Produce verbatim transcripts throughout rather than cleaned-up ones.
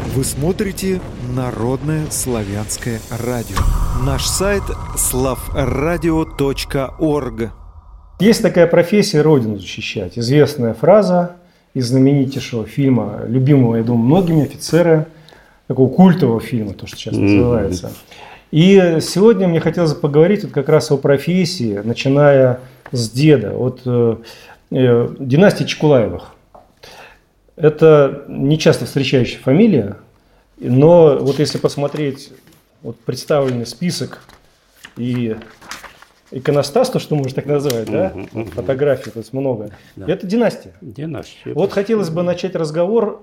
Вы смотрите Народное славянское радио. Наш сайт славрадио точка орг. Есть такая профессия — Родину защищать. Известная фраза из знаменитейшего фильма, любимого, я думаю, многими, «Офицеры», такого культового фильма, то, что сейчас называется. И сегодня мне хотелось бы поговорить вот как раз о профессии, начиная с деда, от э, э, династии Чекулаевых. Это не часто встречающая фамилия, но вот если посмотреть вот представленный список и иконостас, то, что можно так назвать, да, uh-huh, uh-huh. фотографий, то есть много, да. Это династия. Династия. Вот хотелось бы начать разговор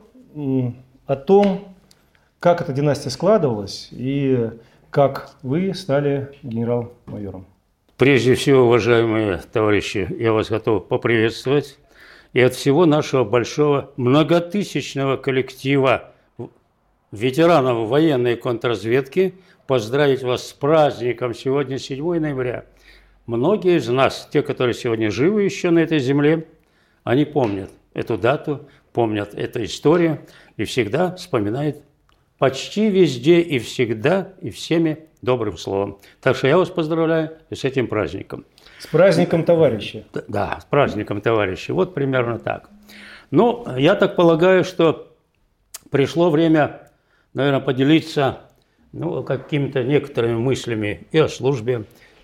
о том, как эта династия складывалась и как вы стали генерал-майором. Прежде всего, уважаемые товарищи, я вас готов поприветствовать. И от всего нашего большого многотысячного коллектива ветеранов военной контрразведки поздравить вас с праздником. Сегодня седьмое ноября. Многие из нас, те, которые сегодня живы еще на этой земле, они помнят эту дату, помнят эту историю и всегда вспоминают почти везде и всегда и всеми добрым словом. Так что я вас поздравляю с этим праздником. С праздником товарища. Да, с праздником товарища. Вот примерно так. Ну, я так полагаю, что пришло время, наверное, поделиться ну, какими-то некоторыми мыслями и о службе,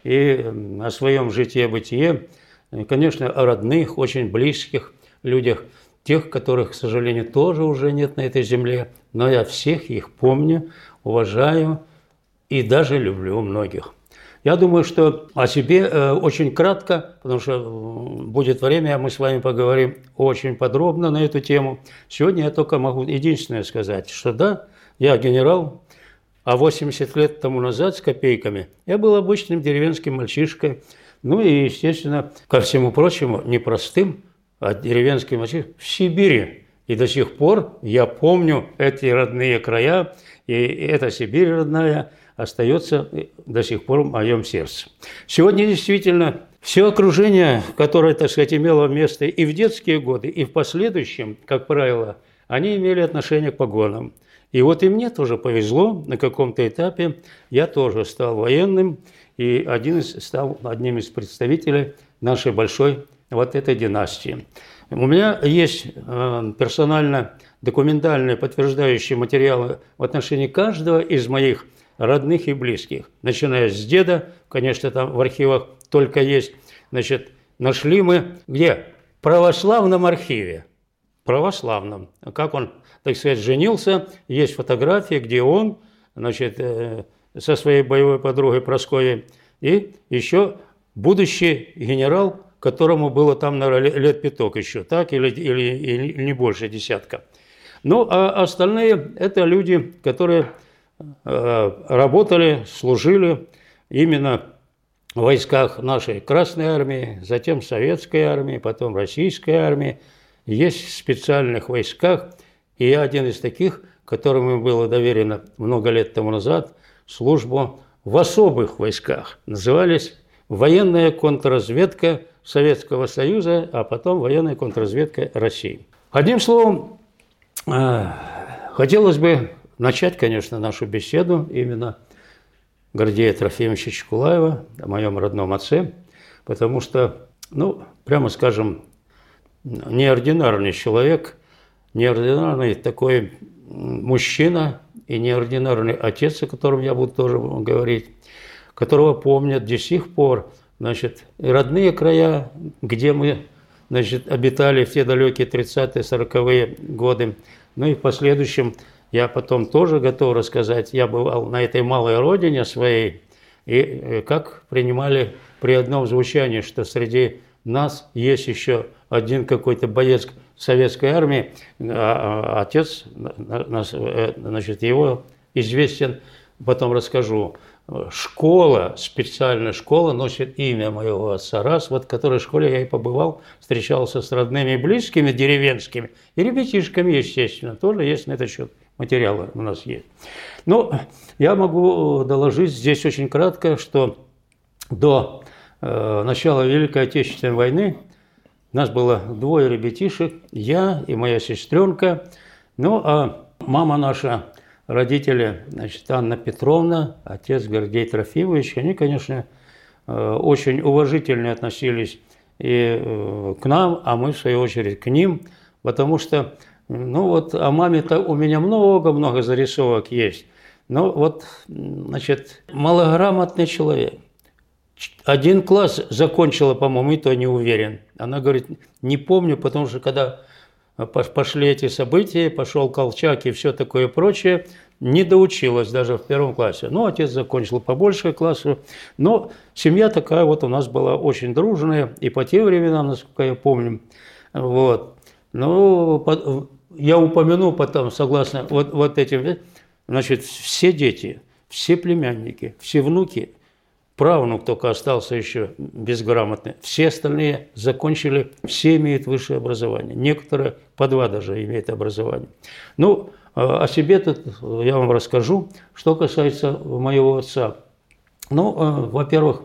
и о своем житье-бытие, и, конечно, о родных, очень близких людях, тех, которых, к сожалению, тоже уже нет на этой земле, но я всех их помню, уважаю и даже люблю многих. Я думаю, что о себе э, очень кратко, потому что будет время, мы с вами поговорим очень подробно на эту тему. Сегодня я только могу единственное сказать, что да, я генерал, а восемьдесят лет тому назад с копейками я был обычным деревенским мальчишкой, ну и, естественно, ко всему прочему, непростым, а деревенским мальчишкой в Сибири. И до сих пор я помню эти родные края, и эта Сибирь родная остается до сих пор в моем сердце. Сегодня действительно все окружение, которое, так сказать, имело место и в детские годы, и в последующем, как правило, они имели отношение к погонам. И вот и мне тоже повезло, на каком-то этапе я тоже стал военным, и один из, стал одним из представителей нашей большой вот этой династии. У меня есть э, персонально документальные подтверждающие материалы в отношении каждого из моих родных и близких, начиная с деда, конечно, там в архивах только есть, значит, нашли мы, где? В православном архиве, православном, как он, так сказать, женился, есть фотографии, где он, значит, э, со своей боевой подругой Прасковьей, и еще будущий генерал, которому было там, наверное, лет пяток еще, так, или, или, или не больше десятка. Ну, а остальные – это люди, которые работали, служили именно в войсках нашей Красной армии, затем Советской армии, потом Российской армии. Есть в специальных войсках, и я один из таких, которому было доверено много лет тому назад службу в особых войсках. Назывались военная контрразведка Советского Союза, а потом военная контрразведка России. Одним словом, хотелось бы начать, конечно, нашу беседу именно Гордея Трофимовича Чекулаева, о моем родном отце, потому что, ну, прямо скажем, неординарный человек, неординарный такой мужчина и неординарный отец, о котором я буду тоже говорить, которого помнят до сих пор, значит, и родные края, где мы, значит, обитали в те далекие тридцатые, сороковые годы, ну и в последующем я потом тоже готов рассказать, я бывал на этой малой родине своей, и как принимали при одном звучании, что среди нас есть еще один какой-то боец советской армии, а отец, значит, его известен, потом расскажу. Школа, специальная школа носит имя моего отца, раз, вот в которой школе я и побывал, встречался с родными и близкими, деревенскими, и ребятишками, естественно, тоже есть на этот счет материалы у нас есть. Ну, я могу доложить здесь очень кратко, что до э, начала Великой Отечественной войны нас было двое ребятишек, я и моя сестренка, ну, а мама наша родители, значит, Анна Петровна, отец Гордей Трофимович, они, конечно, очень уважительно относились и к нам, а мы, в свою очередь, к ним, потому что, ну вот, о маме-то у меня много-много зарисовок есть. Но вот, значит, малограмотный человек. Один класс закончила, по-моему, и то не уверен. Она говорит, не помню, потому что когда пошли эти события, пошел Колчак и все такое прочее, не доучилась даже в первом классе. Ну, отец закончил побольше классу, но семья такая вот у нас была очень дружная, и по тем временам, насколько я помню. Вот. Ну, я упомяну потом, согласно вот, вот этим, значит, все дети, все племянники, все внуки, правнук только остался еще безграмотный. Все остальные закончили, все имеют высшее образование. Некоторые по два даже имеют образование. Ну, о себе тут я вам расскажу, что касается моего отца. Ну, во-первых,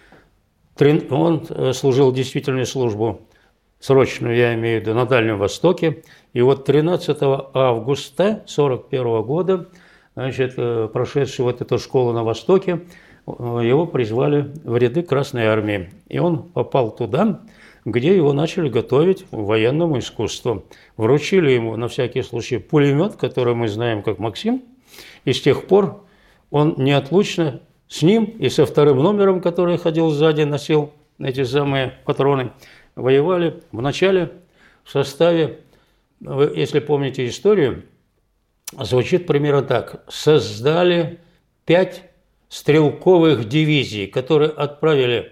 он служил действительную службу, срочную, я имею в виду, на Дальнем Востоке. И вот тринадцатого августа сорок первого года, значит, прошедший вот эту школу на Востоке, его призвали в ряды Красной Армии. И он попал туда, где его начали готовить к военному искусству. Вручили ему на всякий случай пулемет, который мы знаем как Максим. И с тех пор он неотлучно с ним и со вторым номером, который ходил сзади, носил эти самые патроны, воевали вначале в составе, если помните историю, звучит примерно так. Создали пять стрелковых дивизий, которые отправили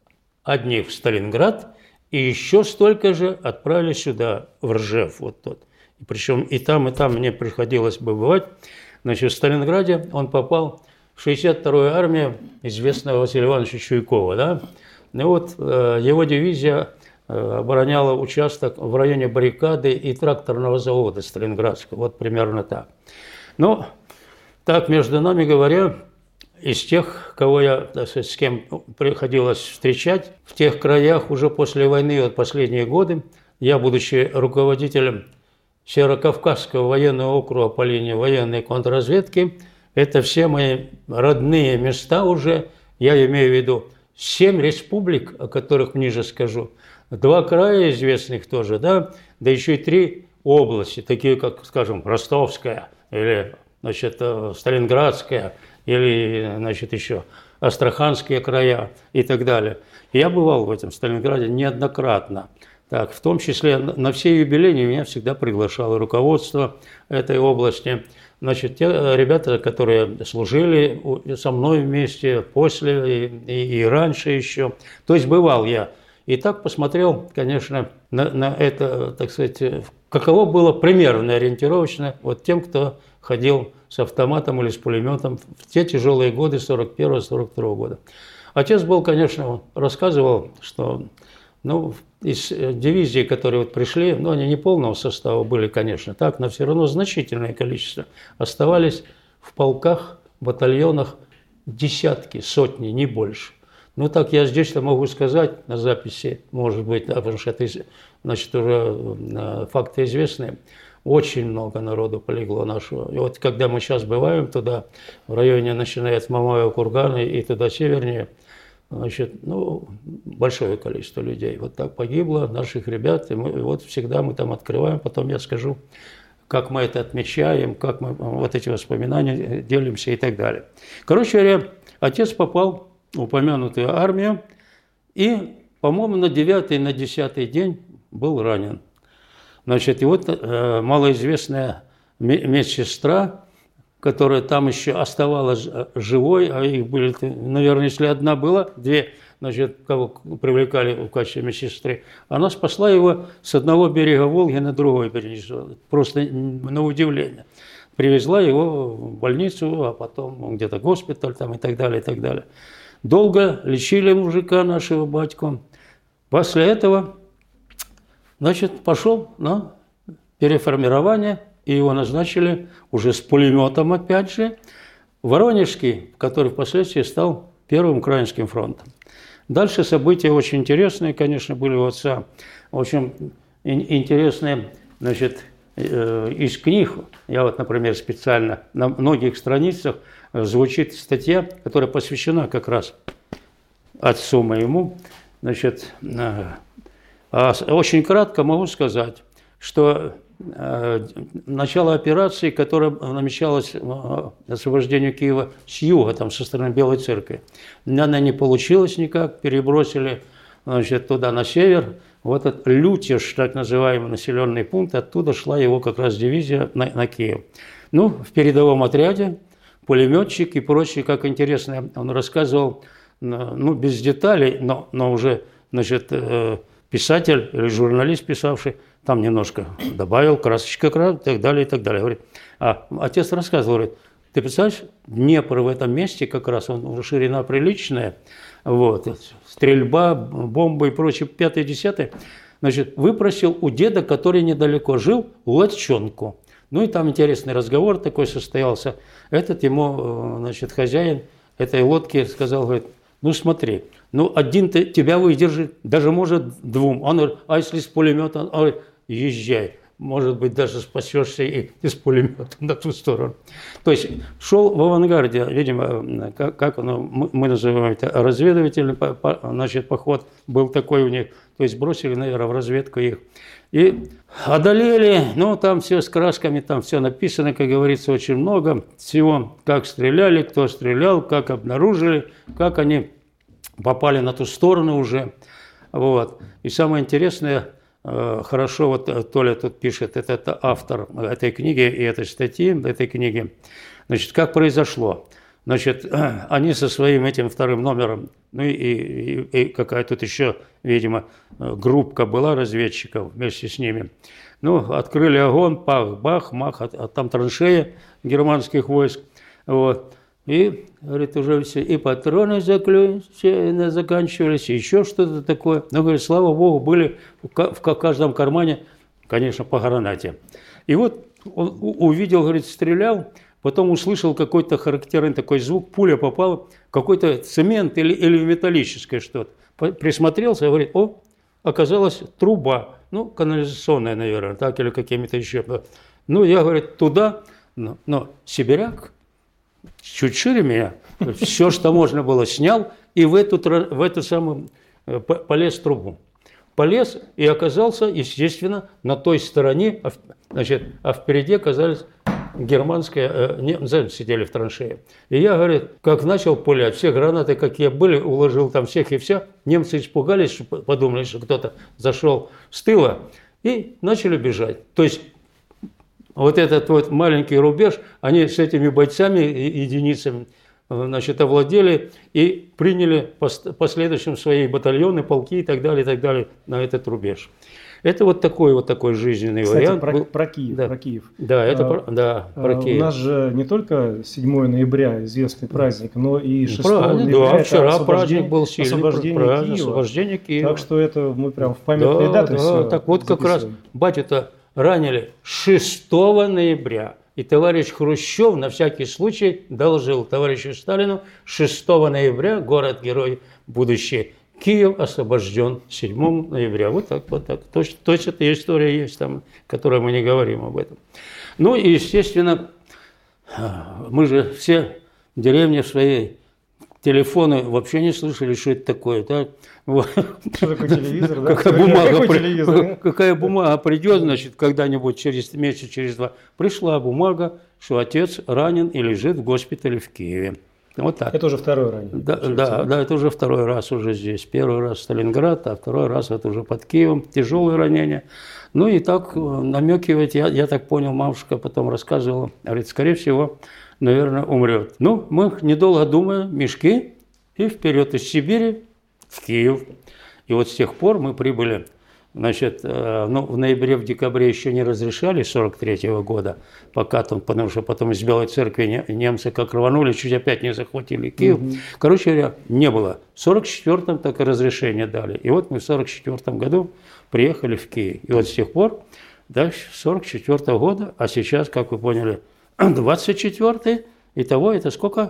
одни в Сталинград, и еще столько же отправили сюда, в Ржев. Вот тот. И причем и там, и там мне приходилось бы бывать. Значит, в Сталинграде он попал в шестьдесят вторую армию известного Василия Ивановича Чуйкова. Да? И вот э, его дивизия э, обороняла участок в районе баррикады и тракторного завода Сталинградского. Вот примерно так. Но так, между нами говоря, из тех, кого я, так сказать, с кем приходилось встречать, в тех краях уже после войны, вот последние годы, я, будучи руководителем Северокавказского военного округа по линии военной контрразведки, это все мои родные места уже, я имею в виду семь республик, о которых ниже скажу, два края известных тоже, да, да еще и три области, такие как, скажем, Ростовская или, значит, Сталинградская, или, значит, еще Астраханские края и так далее. Я бывал в этом Сталинграде неоднократно. Так, в том числе на все юбилейные меня всегда приглашало руководство этой области. Значит, те ребята, которые служили со мной вместе, после и, и, и раньше еще. То есть бывал я. И так посмотрел, конечно, на, на это, так сказать, каково было примерно ориентировочно вот тем, кто ходил с автоматом или с пулеметом в те тяжелые годы сорок первого — сорок второго года. Отец был, конечно, рассказывал, что ну, из дивизий, которые вот пришли, ну, они не полного состава были, конечно, так, но все равно значительное количество, оставались в полках, батальонах десятки, сотни, не больше. Ну, так я здесь-то могу сказать на записи, может быть, да, потому что это, значит, уже факты известные. Очень много народу полегло нашего. И вот когда мы сейчас бываем туда, в районе, начиная от Мамаева кургана и туда севернее, значит, ну, большое количество людей. Вот так погибло, наших ребят. И, мы, и вот всегда мы там открываем, потом я скажу, как мы это отмечаем, как мы вот эти воспоминания делимся и так далее. Короче говоря, отец попал в упомянутую армию и, по-моему, на девятый, на десятый день был ранен. Значит, и вот э, малоизвестная медсестра, которая там еще оставалась живой, а их были, наверное, если одна была, две, значит, кого привлекали в качестве медсестры, она спасла его с одного берега Волги на другой берег, просто на удивление. Привезла его в больницу, а потом где-то госпиталь там и так далее, и так далее. Долго лечили мужика нашего батьку. После этого, значит, пошел на переформирование, и его назначили уже с пулеметом, опять же, Воронежский, который впоследствии стал Первым Украинским фронтом. Дальше события очень интересные, конечно, были у отца. В общем, интересные, значит, из книг, я вот, например, специально на многих страницах звучит статья, которая посвящена как раз отцу моему. Значит, очень кратко могу сказать, что начало операции, которая намечалась освобождению Киева с юга, там, со стороны Белой Церкви, она не получилась никак, перебросили, значит, туда на север. Вот этот Лютеж, так называемый населенный пункт, оттуда шла его как раз дивизия на, на Киев. Ну, в передовом отряде пулеметчик и прочее, как интересно, он рассказывал, ну, без деталей, но, но уже, значит, писатель или журналист, писавший, там немножко добавил, красочка, и так далее, и так далее. Говорит, а отец рассказывал, говорит, ты представляешь, Днепр в этом месте как раз, он уже ширина приличная, вот, стрельба, бомбы и прочее, пятое, десятое, значит, выпросил у деда, который недалеко жил, лодчонку. Ну и там интересный разговор такой состоялся. Этот ему, значит, хозяин этой лодки сказал, говорит, ну смотри, ну один-то тебя выдержит, даже может двум. Он говорит, а если с пулемета? Он говорит, езжай, может быть, даже спасешься и из пулемета на ту сторону. То есть шел в авангарде, видимо, как, как оно, мы называем это разведывательный, значит, поход был такой у них. То есть бросили, наверное, в разведку их. И одолели, ну, там все с красками, там все написано, как говорится, очень много всего, как стреляли, кто стрелял, как обнаружили, как они попали на ту сторону уже. Вот. И самое интересное, хорошо, вот Толя тут пишет, это, это автор этой книги и этой статьи, этой книги, значит, как произошло. Значит, они со своим этим вторым номером, ну и, и, и какая тут еще, видимо, группка была разведчиков вместе с ними. Ну, открыли огонь, пах, бах, мах, а, а там траншея германских войск. Вот. И, говорит, уже все, и патроны все заканчивались, и еще что-то такое. Но, говорит, слава богу, были в каждом кармане, конечно, по гранате. И вот он увидел, говорит, стрелял, потом услышал какой-то характерный такой звук, пуля попала, какой-то цемент или, или металлическое что-то. Присмотрелся и говорит, о, оказалась труба, ну, канализационная, наверное, так, или какими-то еще. Ну, я, говорит, туда, но, но сибиряк чуть шире меня, все, что можно было, снял и в эту, в эту самую полез в трубу. Полез и оказался, естественно, на той стороне, значит, а впереди оказались германские, немцы сидели в траншее. И я, говорит, как начал пулять, все гранаты, какие были, уложил там всех и вся, немцы испугались, подумали, что кто-то зашел с тыла, и начали бежать. То есть вот этот вот маленький рубеж, они с этими бойцами, единицами, значит, овладели и приняли последующим свои батальоны, полки и так далее, и так далее на этот рубеж. Это вот такой вот такой жизненный Кстати, вариант. Про, был. про Киев. Да, про Киев. да, это а, про, да, про а, Киев. У нас же не только седьмое ноября известный праздник, но и шестого Правильно, ноября. Да, вчера праздник был сильный. Освобождение правильно, Киева. освобождение Киева. Так что это мы прям в памятные да, даты да, все так вот как раз батю-то ранили шестого ноября. И товарищ Хрущев на всякий случай доложил товарищу Сталину, шестого ноября город-герой будущий Киев освобожден седьмого ноября. Вот так, вот так. Точно, точно эта история есть там, которой мы не говорим об этом. Ну и, естественно, мы же все в деревне в своей телефоны вообще не слышали, что это такое. Да? Что такое телевизор, да? Какая бумага, Какой телевизор? какая бумага придет, значит, когда-нибудь через месяц, через два. Пришла бумага, что отец ранен и лежит в госпитале в Киеве. Вот так. Это уже второй ранее. Да, да, да, это уже второй раз уже здесь. Первый раз Сталинград, а второй раз это уже под Киевом. Тяжелые ранения. Ну и так намекивать, я, я так понял, мамушка потом рассказывала, говорит, скорее всего, наверное, умрет. Ну, мы, недолго думая, мешки и вперед из Сибири в Киев. И вот с тех пор мы прибыли, значит, ну, в ноябре, в декабре еще не разрешали сорок третьего года, пока там, потому что потом из Белой Церкви немцы как рванули, чуть опять не захватили Киев. Угу. Короче говоря, не было. В сорок четвёртом только разрешение дали. И вот мы в сорок четвёртом году приехали в Киев. И вот с тех пор, да, сорок четвёртого года, а сейчас, как вы поняли, двадцать четвёртый, итого это сколько?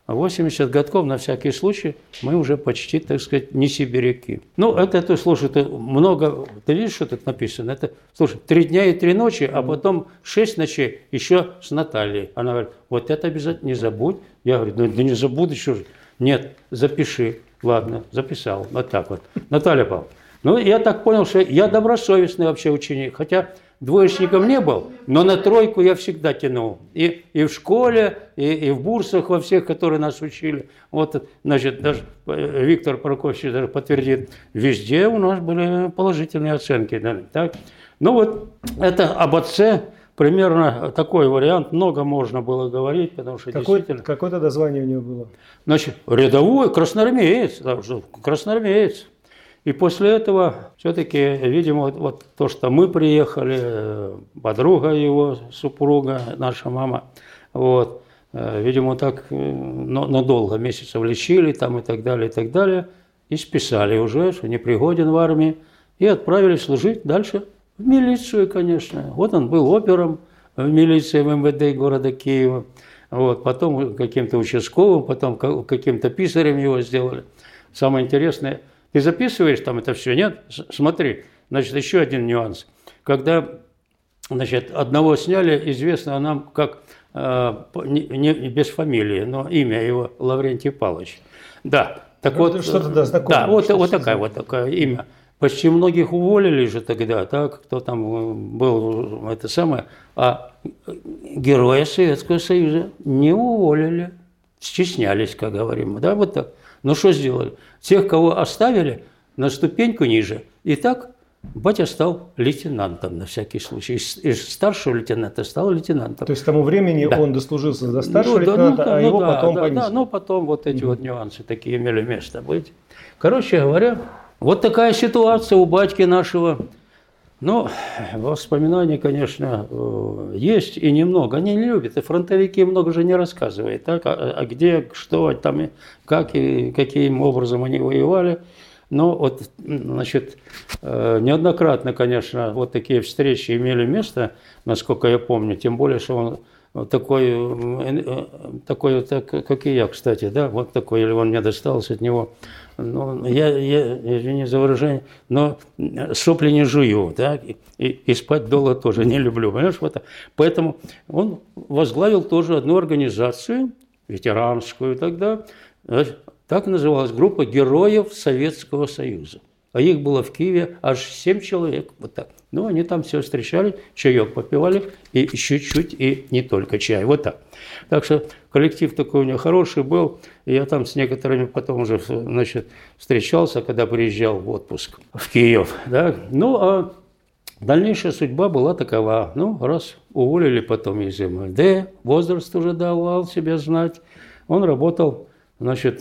восемьдесят годков, на всякий случай, мы уже почти, так сказать, не сибиряки. Ну, это, это, слушай, это много, ты видишь, что тут написано? Это, слушай, три дня и три ночи, а потом шесть ночей еще с Натальей. Она говорит, вот это обязательно не забудь. Я говорю, ну, да не забуду, что же. Нет, запиши. Ладно, записал. Вот так вот. Наталья Павловна. Ну, я так понял, что я добросовестный вообще ученик. Хотя двоечником не был, но на тройку я всегда тянул. И, и в школе, и, и в бурсах во всех, которые нас учили. Вот, значит, даже Виктор Прокофьевич даже подтвердит, везде у нас были положительные оценки. Да, так? Ну вот, это об отце примерно такой вариант. Много можно было говорить, потому что Какой, действительно... Какое тогда звание у него было? Значит, рядовой, красноармеец. Красноармеец. И после этого все-таки, видимо, вот, вот то, что мы приехали, подруга его, супруга, наша мама, вот, видимо, так надолго месяцев лечили там и так далее, и так далее, и списали уже, что непригоден в армии, и отправили служить дальше в милицию, конечно. Вот он был опером в милиции в эм вэ дэ города Киева, вот, потом каким-то участковым, потом каким-то писарем его сделали. Самое интересное, ты записываешь там это все, нет? Смотри, значит, еще один нюанс. Когда, значит, одного сняли, известно нам как, э, не, не без фамилии, но имя его Лаврентий Павлович. Да, так ну, вот, что-то да, знакомое. Да, вот, вот такая вот такое имя. Почти многих уволили же тогда, так, кто там был, это самое, а героя Советского Союза не уволили, стеснялись, как говорим, да, вот так. Ну что сделали? Тех, кого оставили, на ступеньку ниже. И так батя стал лейтенантом на всякий случай. Из, из старшего лейтенанта стал лейтенантом. То есть к тому времени да. он дослужился до старшего ну, лейтенанта, да, ну, а ну, его да, потом да, понесли. Да, ну потом вот эти mm-hmm. вот нюансы такие имели место быть. Короче говоря, вот такая ситуация у батьки нашего. Ну, воспоминаний, конечно, есть и немного. Они не любят. И фронтовики много же не рассказывают, так? А, а где, что там, как и каким образом они воевали. Но вот, значит, неоднократно, конечно, вот такие встречи имели место, насколько я помню. Тем более, что он такой, такой как и я, кстати, да, вот такой, или он мне достался от него. Ну, я, я, извини за выражение, но сопли не жую, да, и, и спать долго тоже не люблю, понимаешь, вот. Поэтому он возглавил тоже одну организацию, ветеранскую тогда, так называлась группа Героев Советского Союза. А их было в Киеве аж семь человек, вот так. Ну, они там все встречали, чаек попивали, и чуть-чуть, и не только чай, вот так. Так что коллектив такой у него хороший был, и я там с некоторыми потом уже, значит, встречался, когда приезжал в отпуск в Киев, да. Ну, а дальнейшая судьба была такова. Ну, раз уволили потом из эм вэ дэ, возраст уже давал себя знать, он работал, значит,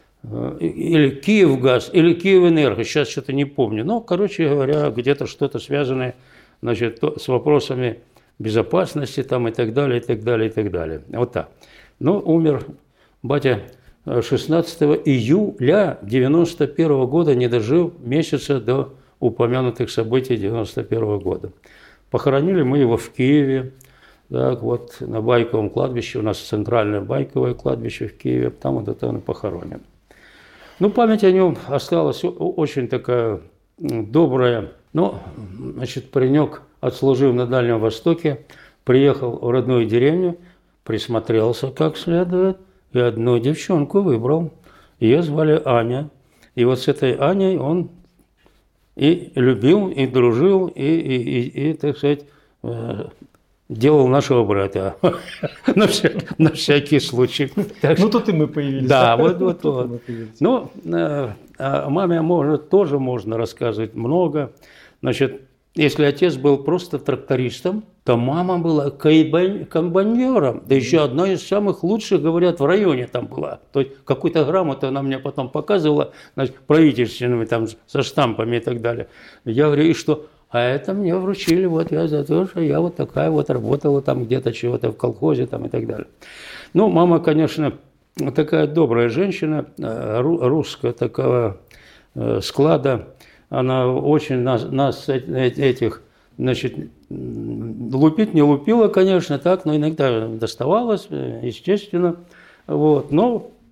или Киевгаз, или Киевэнерго, сейчас что-то не помню. Но, короче говоря, где-то что-то связанное, значит, с вопросами безопасности там и так далее, и так далее, и так далее. Вот так. Но умер батя шестнадцатого июля девяносто первого года, не дожил месяца до упомянутых событий девяносто первого года. Похоронили мы его в Киеве, так вот, на Байковом кладбище, у нас центральное Байковое кладбище в Киеве, там вот это он похоронен. Ну, память о нем осталась очень такая добрая. Но, значит, паренек, отслужив на Дальнем Востоке, приехал в родную деревню, присмотрелся как следует, и одну девчонку выбрал. Ее звали Аня. И вот с этой Аней он и любил, и дружил, и, и, и, и так сказать, делал нашего брата. на, всякий, на всякий случай. Так, ну, тут и мы появились. Да, вот, вот, вот. Ну, о маме может, тоже можно рассказывать много. Значит, если отец был просто трактористом, то мама была комбайнером. Да еще одна из самых лучших, говорят, в районе там была. То есть какую-то грамоту она мне потом показывала, значит, правительственными, там, со штампами и так далее. Я говорю, и что? А это мне вручили вот я за то, что я вот такая вот работала там где-то чего-то в колхозе там и так далее. Ну, мама, конечно, такая добрая женщина, русская такого склада. Она очень нас, нас этих, значит, лупить не лупила, конечно, так, но иногда доставалось, естественно. Вот. Но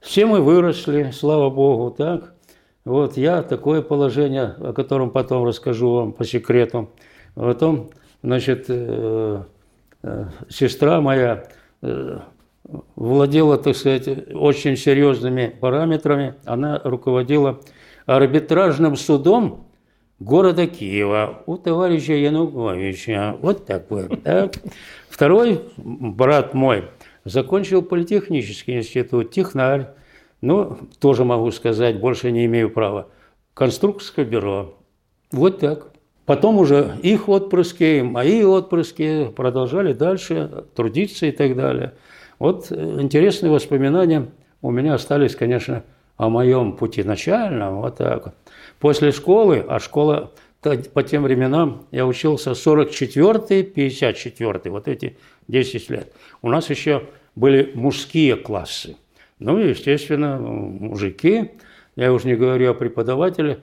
все мы выросли, слава Богу, так. Вот я такое положение, о котором потом расскажу вам по секрету. Потом, значит, э, э, сестра моя э, владела, так сказать, очень серьезными параметрами. Она руководила арбитражным судом города Киева у товарища Януковича. Вот такой. Да? Второй брат мой закончил политехнический институт, технарь. Ну, тоже могу сказать, больше не имею права. Конструкторское бюро. Вот так. Потом уже их отпрыски, мои отпрыски продолжали дальше трудиться и так далее. Вот интересные воспоминания у меня остались, конечно, о моем пути начальном. Вот так вот. После школы, а школа по тем временам, я учился сорок четвёртый, пятьдесят четвёртый, вот эти десять лет. У нас еще были мужские классы. Ну, естественно, мужики, я уже не говорю о преподавателях,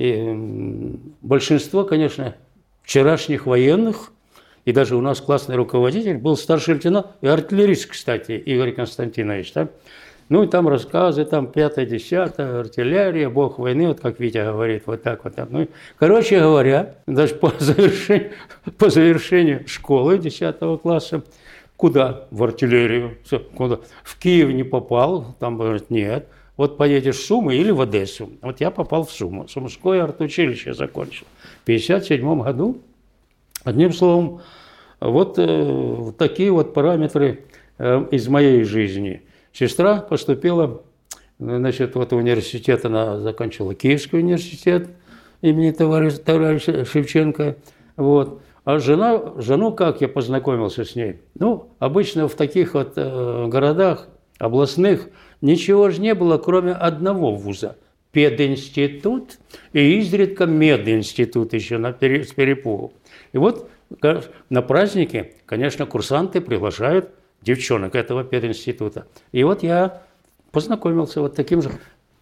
и большинство, конечно, вчерашних военных, и даже у нас классный руководитель был старший лейтенант и артиллерист, кстати, Игорь Константинович, да? Ну, и там рассказы, там пятое, десятое, артиллерия, бог войны, вот как Витя говорит, вот так вот. Так. Ну, короче говоря, даже по завершению, по завершению школы десятого класса, куда? В артиллерию. Куда? В Киев не попал, там говорят, нет. Вот поедешь в Сумы или в Одессу. Вот я попал в Суму. Сумское артучилище закончил. В пятьдесят седьмом году, одним словом, вот э, такие вот параметры э, из моей жизни. Сестра поступила, значит, вот в университет, она закончила Киевский университет имени товарища, товарища Шевченко. Вот. А жена, жену, как я познакомился с ней? Ну, обычно в таких вот э, городах областных ничего же не было, кроме одного вуза. Пединститут и изредка мединститут еще на пере, с перепугу. И вот на празднике, конечно, курсанты приглашают девчонок этого пединститута. И вот я познакомился вот таким же.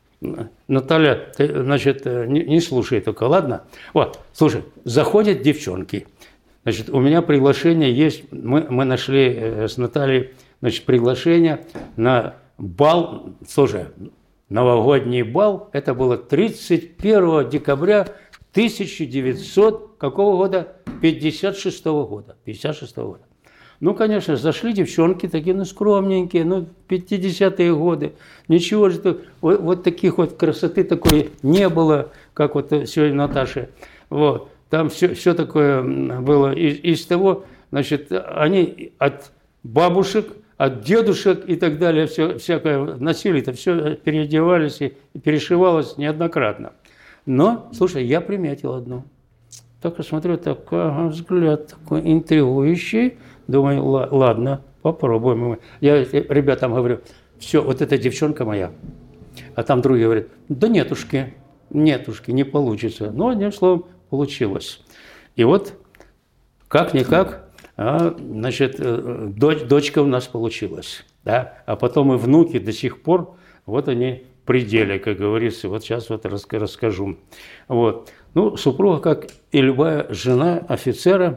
Наталья, ты, значит, не, не слушай только, ладно? Вот, слушай, заходят девчонки. Значит, у меня приглашение есть, мы, мы нашли с Натальей, значит, приглашение на бал, слушай, новогодний бал, это было тридцать первого декабря тысяча девятьсот какого года? пятьдесят шестого года. пятьдесят шестого года. Ну, конечно, зашли девчонки такие, ну, скромненькие, ну, пятидесятые годы. Ничего же, вот, вот таких вот красоты такой не было, как вот сегодня Наташа. Вот. Там все, все такое было из, из того, значит, они от бабушек, от дедушек и так далее, все, всякое носили, это все переодевались и перешивалось неоднократно. Но, слушай, я приметил одну. Так я смотрю, такой взгляд такой интригующий. Думаю, ладно, попробуем. Я ребятам говорю, все, вот эта девчонка моя. А там другие говорят, да нетушки, нетушки, не получится. Но, одним словом, получилось. И вот, как-никак, а, значит, дочь, дочка у нас получилась. Да? А потом и внуки до сих пор, вот они в пределе, как говорится. Вот сейчас вот расскажу. Вот. Ну, супруга, как и любая жена офицера,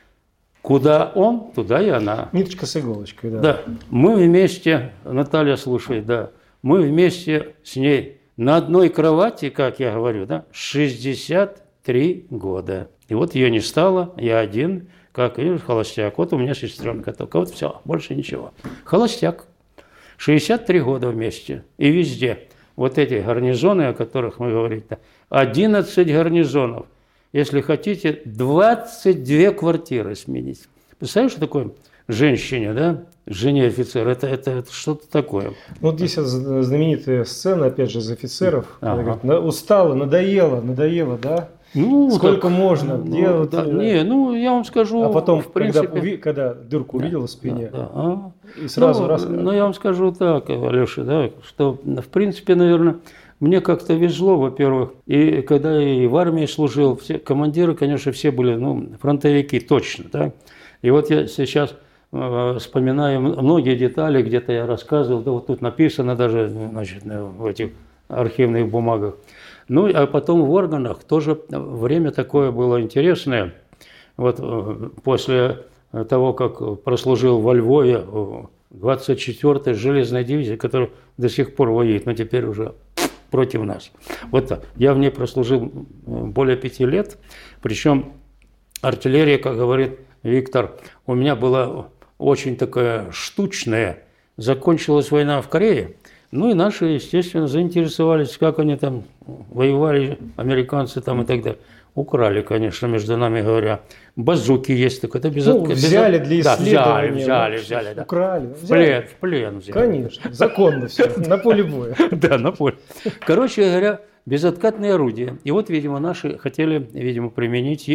куда он, туда и она. Ниточка с иголочкой, да. Да. Мы вместе, Наталья, слушай, да, мы вместе с ней на одной кровати, как я говорю, да, шестьдесят три года. И вот ее не стало, я один, как и холостяк. Вот у меня сестренка только, вот все, больше ничего. Холостяк. шестьдесят три года вместе. И везде. Вот эти гарнизоны, о которых мы говорим, одиннадцать гарнизонов. Если хотите, двадцать две квартиры сменить. Представляешь, что такое женщине, да? Жене офицера. Это, это, это что-то такое. Вот здесь знаменитая сцена, опять же, из офицеров. Ага. Говорит, устала, надоело, надоело, да? Ну, сколько так, можно ну, делать? Да, не, ну, я вам скажу, а потом, в принципе... когда, уви, когда дырку увидела да, в спине, да, да. и сразу ну, раз... Ну, я вам скажу так, Алеша, да, что, в принципе, наверное, мне как-то везло, во-первых, и когда я и в армии служил, все командиры, конечно, все были, ну, фронтовики, точно, да. И вот я сейчас э, вспоминаю многие детали, где-то я рассказывал, да, вот тут написано даже, значит, в этих архивных бумагах. Ну, а потом в органах тоже время такое было интересное. Вот после того, как прослужил во Львове, двадцать четвёртая железная дивизия, которая до сих пор воюет, но теперь уже против нас. Вот так. Я в ней прослужил более пяти лет, причем артиллерия, как говорит Виктор, у меня была очень такая штучная. Закончилась война в Корее, ну и наши, естественно, заинтересовались, как они там воевали, американцы там и так далее. Украли, конечно, между нами говоря. Базуки есть, так это без... Ну, взяли для исследования. Да, взяли, взяли, взяли. Да. Украли. В плен, в плен взяли. Конечно, законно все, на поле боя. Да, на поле. Короче говоря, безоткатные орудия. И вот, видимо, наши хотели, видимо, применить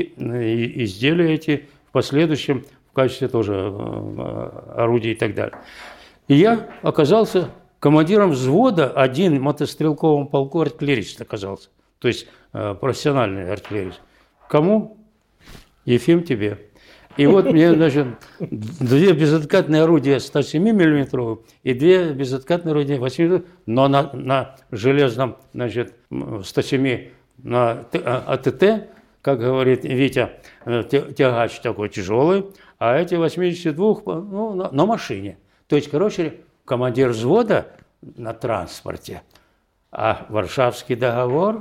изделия эти в последующем в качестве тоже орудий и так далее. И я оказался командиром взвода, один в мотострелковом полку артиллерист оказался. То есть э, профессиональный артиллерист. Кому? Ефим, тебе. И вот мне, значит, две безоткатные орудия сто семь миллиметров и две безоткатные орудия восемь миллиметров, но на, на железном, значит, сто семь на АТТ, как говорит Витя, тягач такой тяжелый, а эти восемьдесят два ну, на, на машине. То есть, короче, командир взвода на транспорте. А Варшавский договор,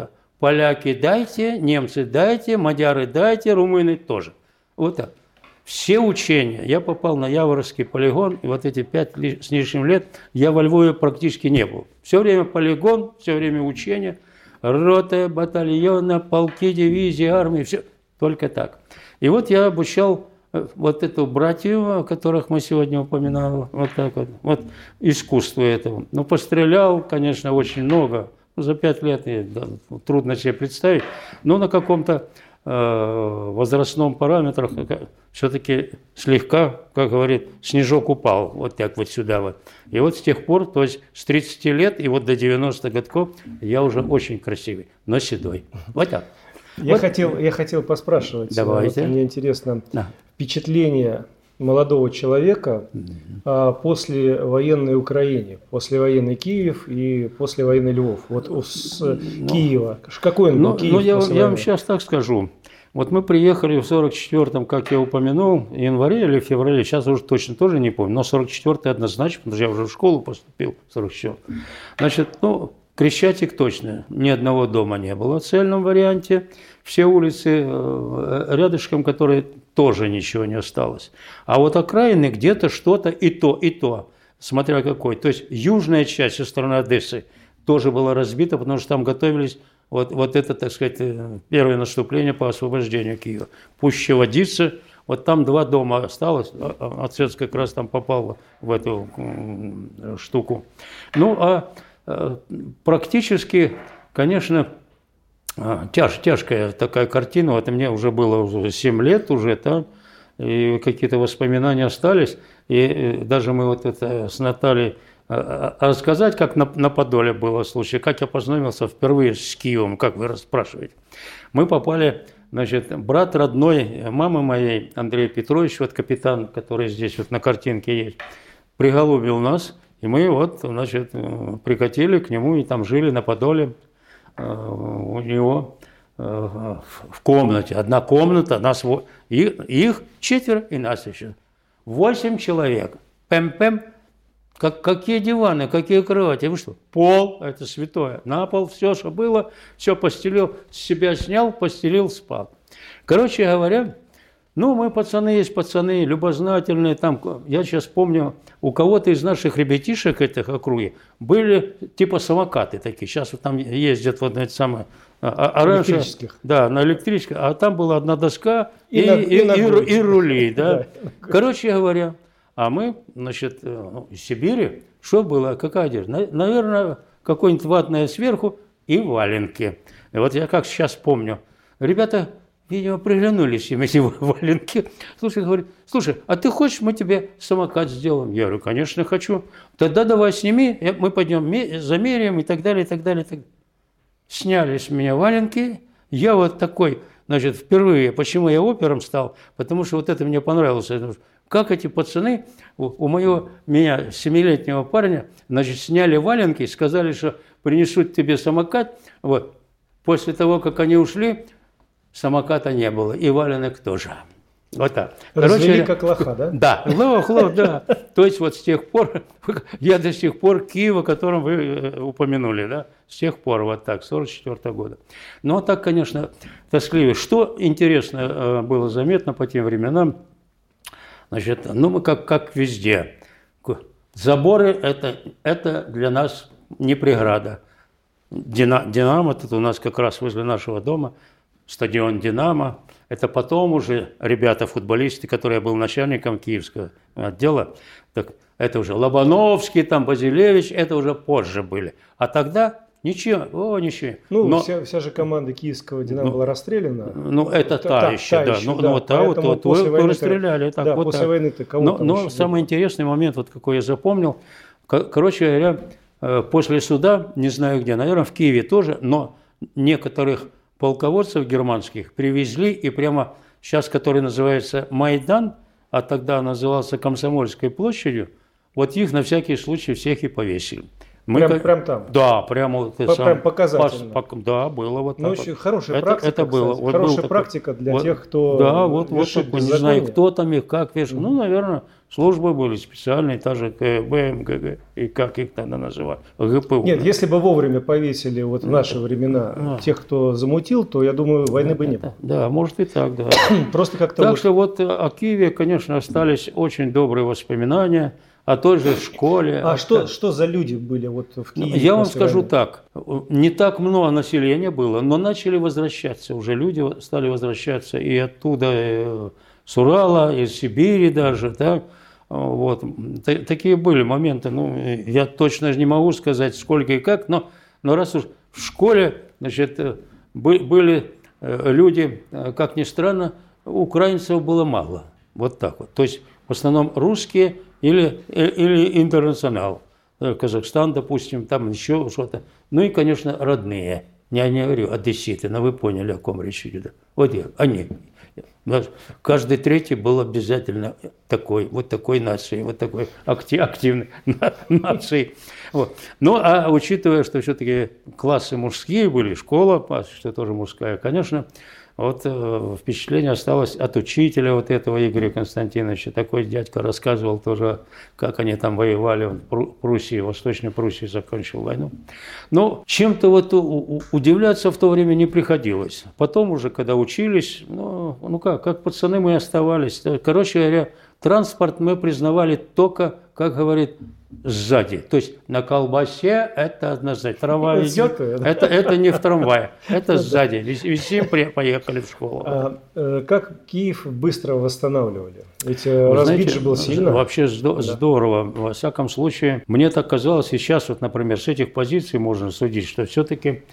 поляки дайте, немцы дайте, мадяры дайте, румыны тоже. Вот так. Все учения. Я попал на Яворовский полигон, и вот эти пять с лишним лет я во Львове практически не был. Все время полигон, все время учения, роты, батальоны, полки, дивизии, армии, все только так. И вот я обучал вот эту братью, о которых мы сегодня упоминали, вот так вот, вот искусство этого. Ну, пострелял, конечно, очень много, за пять лет да, трудно себе представить, но на каком-то э, возрастном параметре все-таки слегка, как говорит, снежок упал, вот так вот сюда вот. И вот с тех пор, то есть с тридцати лет и вот до девяноста годков я уже очень красивый, но седой. Вот так. Я, вот. хотел, я хотел поспрашивать, Давайте. Вот мне интересно, да. впечатление молодого человека а, после военной Украины, после военной Киев и после военной Львов. Вот с ну, Киева. Какой он был ну, Киев ну, я, после я войны? вам сейчас так скажу. Вот мы приехали в сорок четвёртом, как я упомянул, в январе или в феврале, сейчас уже точно тоже не помню, но сорок четвёртый однозначно, потому что я уже в школу поступил в сорок четвёртом. Значит, ну, Крещатик точно, ни одного дома не было в цельном варианте. Все улицы рядышком, которые тоже ничего не осталось. А вот окраины где-то что-то и то, и то, смотря какой. То есть южная часть со стороны Одессы тоже была разбита, потому что там готовились вот, вот это, так сказать, первое наступление по освобождению Киева. Пуще Водицы, вот там два дома осталось, отец как раз там попал в эту штуку. Ну, а практически, конечно, тяж, тяжкая такая картина. Вот мне уже было уже семь лет уже там, и какие-то воспоминания остались. И даже мы вот это с Натальей рассказать, как на, на Подоле было случай, как я познакомился впервые с Киевом, как вы спрашиваете. Мы попали, значит, брат родной мамы моей, Андрей Петрович, вот капитан, который здесь вот на картинке есть, приголубил нас. И мы вот, значит, прикатили к нему и там жили на Подоле у него в комнате. Одна комната, нас, их четверо и нас еще. Восемь человек. Пэм-пэм. Как, какие диваны, какие кровати? Вы что? Пол, это святое. На пол все, что было, все постелил, с себя снял, постелил, спал. Короче говоря, ну, мы пацаны есть пацаны, любознательные. Там, я сейчас помню, у кого-то из наших ребятишек этих округи были типа самокаты такие. Сейчас вот там ездят вот на это самое. А, а раньше, электрических. Да, на электрических. А там была одна доска и, и, и, на, и, и, и, и рули. Да. Да. Короче говоря, а мы, значит, из Сибири, что было, какая одежда? Наверное, какое-нибудь ватное сверху и валенки. И вот я как сейчас помню. Ребята... Видимо, приглянулись им эти валенки. Слушай, говорит, слушай, а ты хочешь, мы тебе самокат сделаем? Я говорю, конечно, хочу. Тогда давай сними, мы пойдем замеряем и так далее, и так далее. И так далее. Сняли с меня валенки. Я вот такой, значит, впервые, почему я опером стал? Потому что вот это мне понравилось. Как эти пацаны, у, у моего, меня, семилетнего парня, значит, сняли валенки, сказали, что принесут тебе самокат. Вот. После того, как они ушли, самоката не было, и валенок тоже. Вот так. Развели как лоха, да? Да, лох, лох, да. То есть вот с тех пор, я до сих пор Киев, о котором вы упомянули, да, с тех пор вот так, сорок четвёртого года. Но так, конечно, тоскливо. Что интересно было заметно по тем временам, значит, ну мы как, как везде. Заборы это, это для нас не преграда. Динамо, тут у нас как раз возле нашего дома, стадион «Динамо». Это потом уже ребята, футболисты, которые я был начальником киевского отдела, так это уже Лобановский, там, Базилевич, это уже позже были. А тогда ничего, о, ничего. Ну, Но, вся, вся же команда киевского «Динамо» ну, была расстреляна. Ну, это та, та еще, та да. Еще, ну, да. Ну, вот та, вот, вот, вы, вы расстреляли. Так, да, вот после так. войны-то кого Но, там но самый было? Интересный момент, вот какой я запомнил, короче говоря, после суда, не знаю где, наверное, в Киеве тоже, но некоторых полководцев германских привезли, и прямо сейчас, который называется Майдан, а тогда назывался Комсомольской площадью, вот их на всякий случай всех и повесили. Мы прям, как... прям там? Да, прямо По, сам... прям показательно. Пас... Да, было вот так. Ну, вот. очень хорошая это, практика, это было. Вот хорошая был практика такой... для вот, тех, кто да, вот, вот вершит такой, не знаю, кто там их, как вешал. Mm-hmm. Ну, наверное, службы были специальные, та же КГБ, МГГ, и как их тогда называют, ГПУ. Нет, если бы вовремя повесили вот в наши времена а. тех, кто замутил, то, я думаю, войны да, бы не было. Да, может и так, да. Просто как-то Так вот... что вот о Киеве, конечно, остались очень добрые воспоминания. О той же школе. А что, что за люди были вот в Киеве? Я вам скажу войны? Так, не так много населения было, но начали возвращаться, уже люди стали возвращаться и оттуда, с Урала, из Сибири даже, так, вот. Такие были моменты, ну, я точно не могу сказать, сколько и как, но, но раз уж в школе, значит, были люди, как ни странно, украинцев было мало, вот так вот, то есть в основном русские, Или, или интернационал, Казахстан, допустим, там еще что-то. Ну и, конечно, родные. Я не говорю одесситы, но вы поняли, о ком речь идет. Вот я, они. Каждый третий был обязательно такой, вот такой нации, вот такой активной нации. Вот. Ну, а учитывая, что все-таки классы мужские были, школа, что тоже мужская, конечно, вот э, впечатление осталось от учителя вот этого Игоря Константиновича. Такой дядька рассказывал тоже, как они там воевали в Пруссии, в Восточной Пруссии закончил войну. Но чем-то вот у, у, удивляться в то время не приходилось. Потом уже, когда учились, ну, ну как, как пацаны мы оставались. Короче говоря, транспорт мы признавали только, как говорит, сзади. То есть на колбасе это однозначно. Трава идет, это, это не в трамвае, это сзади. Висим, поехали в школу. А, как Киев быстро восстанавливали? Ведь Вы разбит знаете, же был сильно. Вообще здорово. Да. Во всяком случае, мне так казалось, сейчас вот, например, с этих позиций можно судить, что все-таки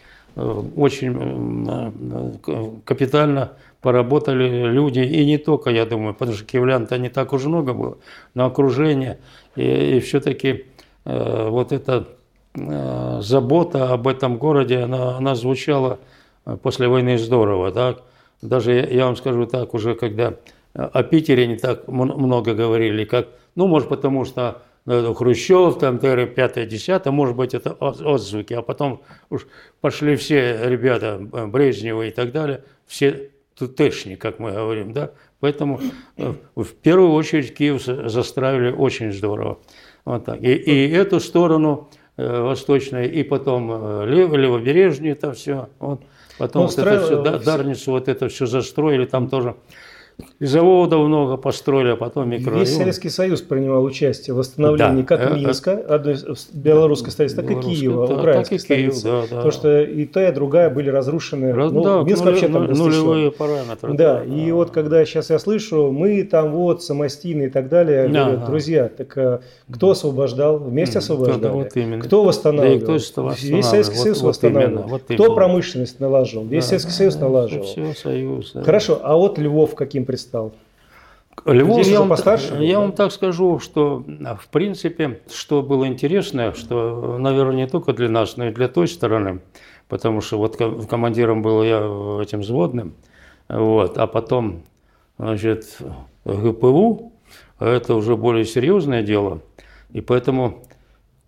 очень капитально поработали люди, и не только, я думаю, потому что киевлян-то не так уж много было, но окружение, и, и все-таки э, вот эта э, забота об этом городе, она, она звучала после войны здорово, так? Даже я, я вам скажу так, уже когда о Питере не так много говорили, как, ну, может, потому что Хрущев, там, пятое, десятое, может быть, это отзвуки, а потом уж пошли все ребята, Брежневы и так далее, все тутешние, как мы говорим, да, поэтому в первую очередь Киев застраивали очень здорово, вот так, и, и эту сторону восточную, и потом лев, левобережную, это все, вот, потом вот это все, да, Дарницу, вот это все застроили, там тоже. И заводов много построили, а потом микрорайоны. Весь Советский Союз принимал участие в восстановлении, да, как Минска, одной белорусской столицы, так и Киева, да, украинской так и столицы. Киев, да, да. Потому что и та, и другая были разрушены. Раз, ну, да, Минск нули, вообще там нулевые параметры. Да, да, и да. Вот когда сейчас я слышу, мы там вот самостийные и так далее, да, говорят, друзья, так а, кто освобождал? Вместе освобождали. Да, вот кто восстанавливал? Да, кто Весь Советский вот, Союз вот восстанавливал. Вот кто именно. Промышленность наложил? Весь да, Советский Союз наложил. Все, Союз. Да. Хорошо, а вот Львов каким предстал? Львов, я, вам, постарше, я да? вам так скажу, что в принципе, что было интересно, что, наверное, не только для нас, но и для той стороны, потому что вот командиром был я этим взводным, вот, а потом, значит, ГПУ, это уже более серьезное дело, и поэтому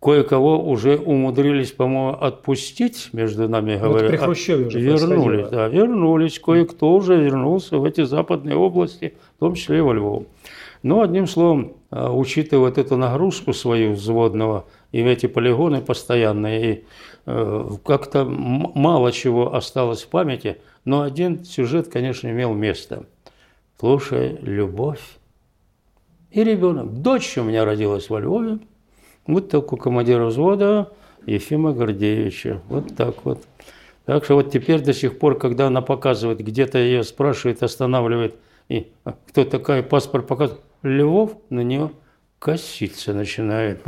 кое-кого уже умудрились, по-моему, отпустить, между нами говоря. Вот при Хрущеве уже вернулись, да, вернулись. Кое-кто уже вернулся в эти западные области, в том числе и во Львов. Но, одним словом, учитывая вот эту нагрузку свою взводного и эти полигоны постоянные, и э, как-то мало чего осталось в памяти, но один сюжет, конечно, имел место. Слушай, любовь и ребенок. Дочь у меня родилась во Львове. Вот так у командира взвода Ефима Гордеевича. Вот так вот. Так что вот теперь до сих пор, когда она показывает, где-то ее спрашивает, останавливает, и кто такая, паспорт показывает, Львов, на нее коситься начинает.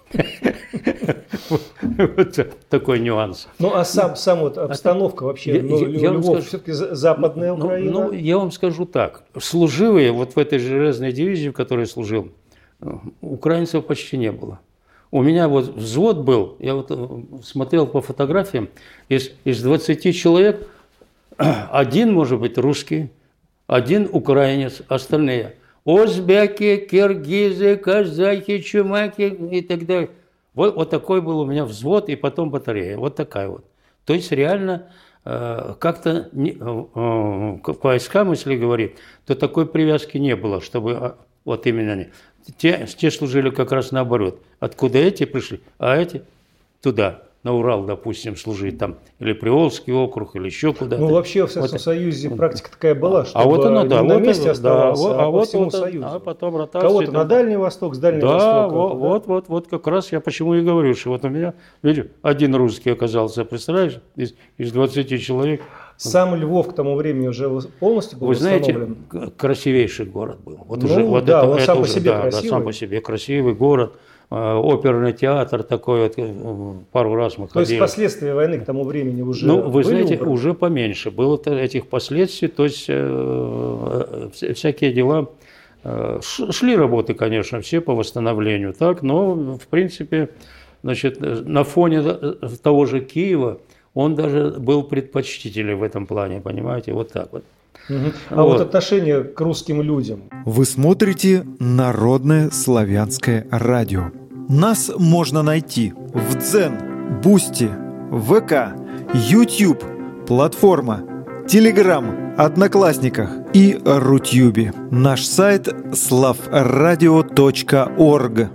Вот такой нюанс. Ну, а сам, сам вот обстановка вообще, ну, Львов все-таки западная Украина? Ну, я вам скажу так. Служивые, вот в этой железной дивизии, в которой я служил, украинцев почти не было. У меня вот взвод был, я вот смотрел по фотографиям, из, из двадцати человек один, может быть, русский, один украинец, остальные узбеки, киргизы, казахи, чумаки и так далее. Вот, вот такой был у меня взвод и потом батарея, вот такая вот. То есть реально э, как-то не, э, к войскам, если говорить, то такой привязки не было, чтобы вот именно они. Те, те служили как раз наоборот. Откуда эти пришли, а эти туда, на Урал, допустим, служить там, или Приволжский округ, или еще куда-то. Ну, вообще в Советском вот. Союзе практика такая была, чтобы а вот оно, да, не на вот месте это, оставался, да, а, а вот, по всему вот, Союзу. А потом ротация. Кого-то на Дальний Восток, с Дальнего да, Востока. Вот, да, вот, вот, вот как раз я почему и говорю, что вот у меня, видишь, один русский оказался, представляешь, из, из двадцати человек. Сам Львов к тому времени уже полностью был Вы знаете, восстановлен? Красивейший город был. Вот ну, уже, вот да, это, он это сам уже, по себе да, красивый. Да, сам по себе красивый город. Оперный театр такой, вот, пару раз мы То ходили. есть последствия войны к тому времени уже Ну, вы знаете, убраны? уже поменьше было этих последствий, то есть э, всякие дела, э, шли работы, конечно, все по восстановлению, так, но, в принципе, значит, на фоне того же Киева он даже был предпочтителен в этом плане, понимаете, вот так вот. Угу. А вот. вот отношение к русским людям. Вы смотрите Народное славянское радио. Нас можно найти в Дзен, Бусти, ВК, YouTube, платформа, Телеграм, Одноклассниках и Рутюбе. Наш сайт слав радио точка орг.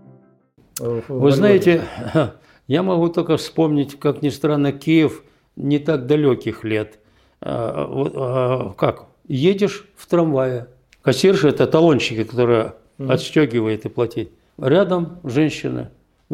Вы знаете, я могу только вспомнить, как ни странно, Киев не так далеких лет. Как? Едешь в трамвае. Кассирша – это талонщики, которые mm-hmm. отстегивают и платить. Рядом женщина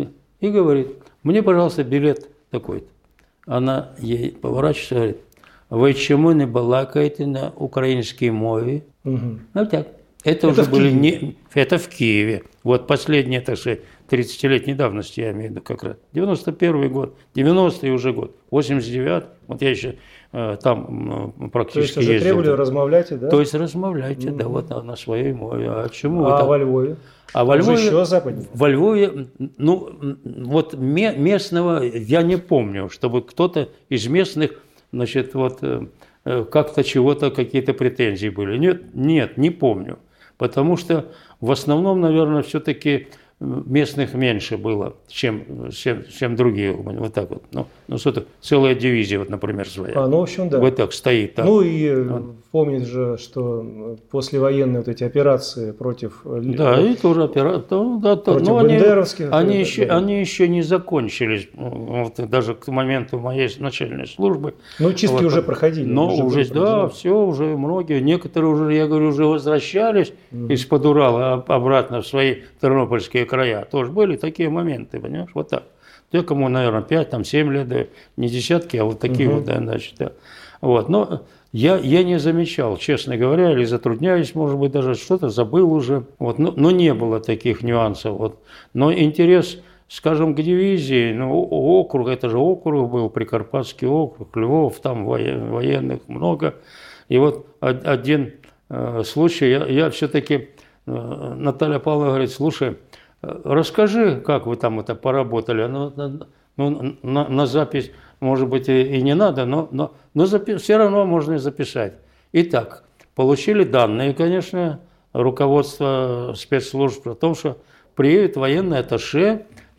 и говорит, мне, пожалуйста, билет такой-то. Она ей поворачивается и говорит, вы чему не балакаете на украинской мове? Mm-hmm. Ну так. Это, это уже были не... Это в Киеве. Вот последние, так сказать, тридцатилетней давности, я имею в виду как раз. девяносто первый год, девяностый уже год, восемьдесят девятый. Вот я еще э, там э, практически То есть уже ездил. требовали, размовляйте, да? То есть размовляйте, mm-hmm. да, вот на, на своей мове. А чему а во Львове? А во Львове, еще западнее. Во Львове, ну, вот местного я не помню, чтобы кто-то из местных, значит, вот как-то чего-то, какие-то претензии были. Нет, нет, не помню. Потому что в основном, наверное, все-таки местных меньше было, чем, чем, чем другие. Вот так вот. Ну, ну что-то, целая дивизия, вот, например, своя. А, ну, в общем, да. Вот так стоит. Так. Ну, и вот. Помнишь же, что послевоенные вот эти операции против... Да, и тоже операции. Да, против ну, бандеровских. Они, они, да, еще, да. они еще не закончились, вот, даже к моменту моей начальной службы. Ну, чистки вот, уже проходили. Но уже, уже да, все, уже многие, некоторые уже, я говорю, уже возвращались mm-hmm. из-под Урала обратно в свои тернопольские края. Тоже были такие моменты, понимаешь, вот так. Те, кому, наверное, пять, там, семь лет, да, не десятки, а вот такие mm-hmm. вот, да, значит, да. Вот, но я, я не замечал, честно говоря, или затрудняюсь, может быть, даже что-то забыл уже, вот, но, но не было таких нюансов, вот. Но интерес, скажем, к дивизии, ну, округ, это же округ был, Прикарпатский округ, Львов, там военных много, и вот один э, случай, я, я все-таки, э, Наталья Павловна говорит, слушай, расскажи, как вы там это поработали, ну, ну, на, на запись, может быть, и, и не надо, но, но, но запи- все равно можно и записать. Итак, получили данные, конечно, руководство спецслужб о том, что приедет военный атташе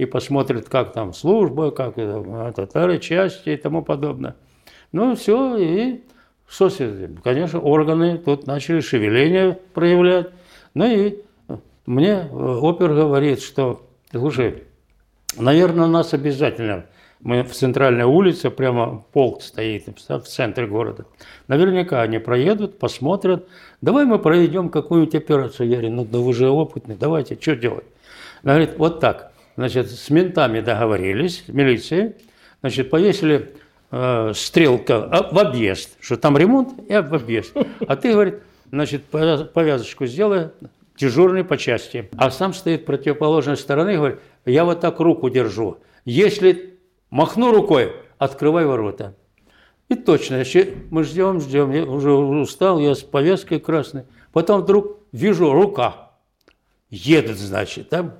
и посмотрит, как там служба, как это, части и тому подобное. Ну, все, и, что, конечно, органы тут начали шевеление проявлять. Ну, и мне опер говорит, что, слушай, наверное, нас обязательно, мы в центральной улице, прямо полк стоит в центре города, наверняка они проедут, посмотрят, давай мы проведем какую-нибудь операцию. Я говорю, ну да вы же опытный, давайте, что делать? Она говорит, вот так, значит, с ментами договорились, милицией, значит, повесили э, стрелка в объезд, что там ремонт и в объезд. А ты, говорит, значит, повязочку сделай, дежурный по части. А сам стоит с противоположной стороны и говорит, я вот так руку держу. Если махну рукой, открывай ворота. И точно, мы ждем, ждем, я уже устал, я с повязкой красной. Потом вдруг вижу рука. Едет, значит. Да?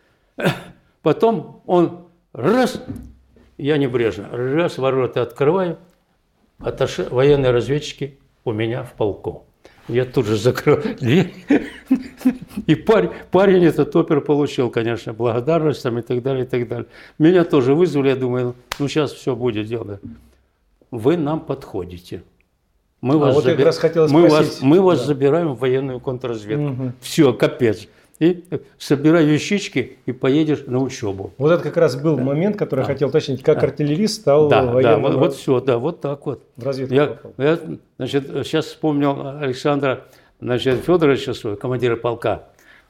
Потом он раз, я небрежно, раз ворота открываю, аташе, военные разведчики у меня в полку. Я тут же закрыл дверь. И парень, парень этот опер получил, конечно, благодарность там и так далее, и так далее. Меня тоже вызвали, я думаю, ну сейчас все будет дело. Вы нам подходите. Мы, а вас, вот заби... мы, вас, мы да. вас забираем в военную контрразведку. Угу. Все, капец. И собирай вещички и поедешь на учебу. Вот это как раз был да. момент, который да. я хотел уточнить, как да. артиллерист стал да, военным. Да, вот, вот все, да, вот так вот. В разведку я, я, значит, сейчас вспомнил Александра значит, Федоровича, своего командира полка.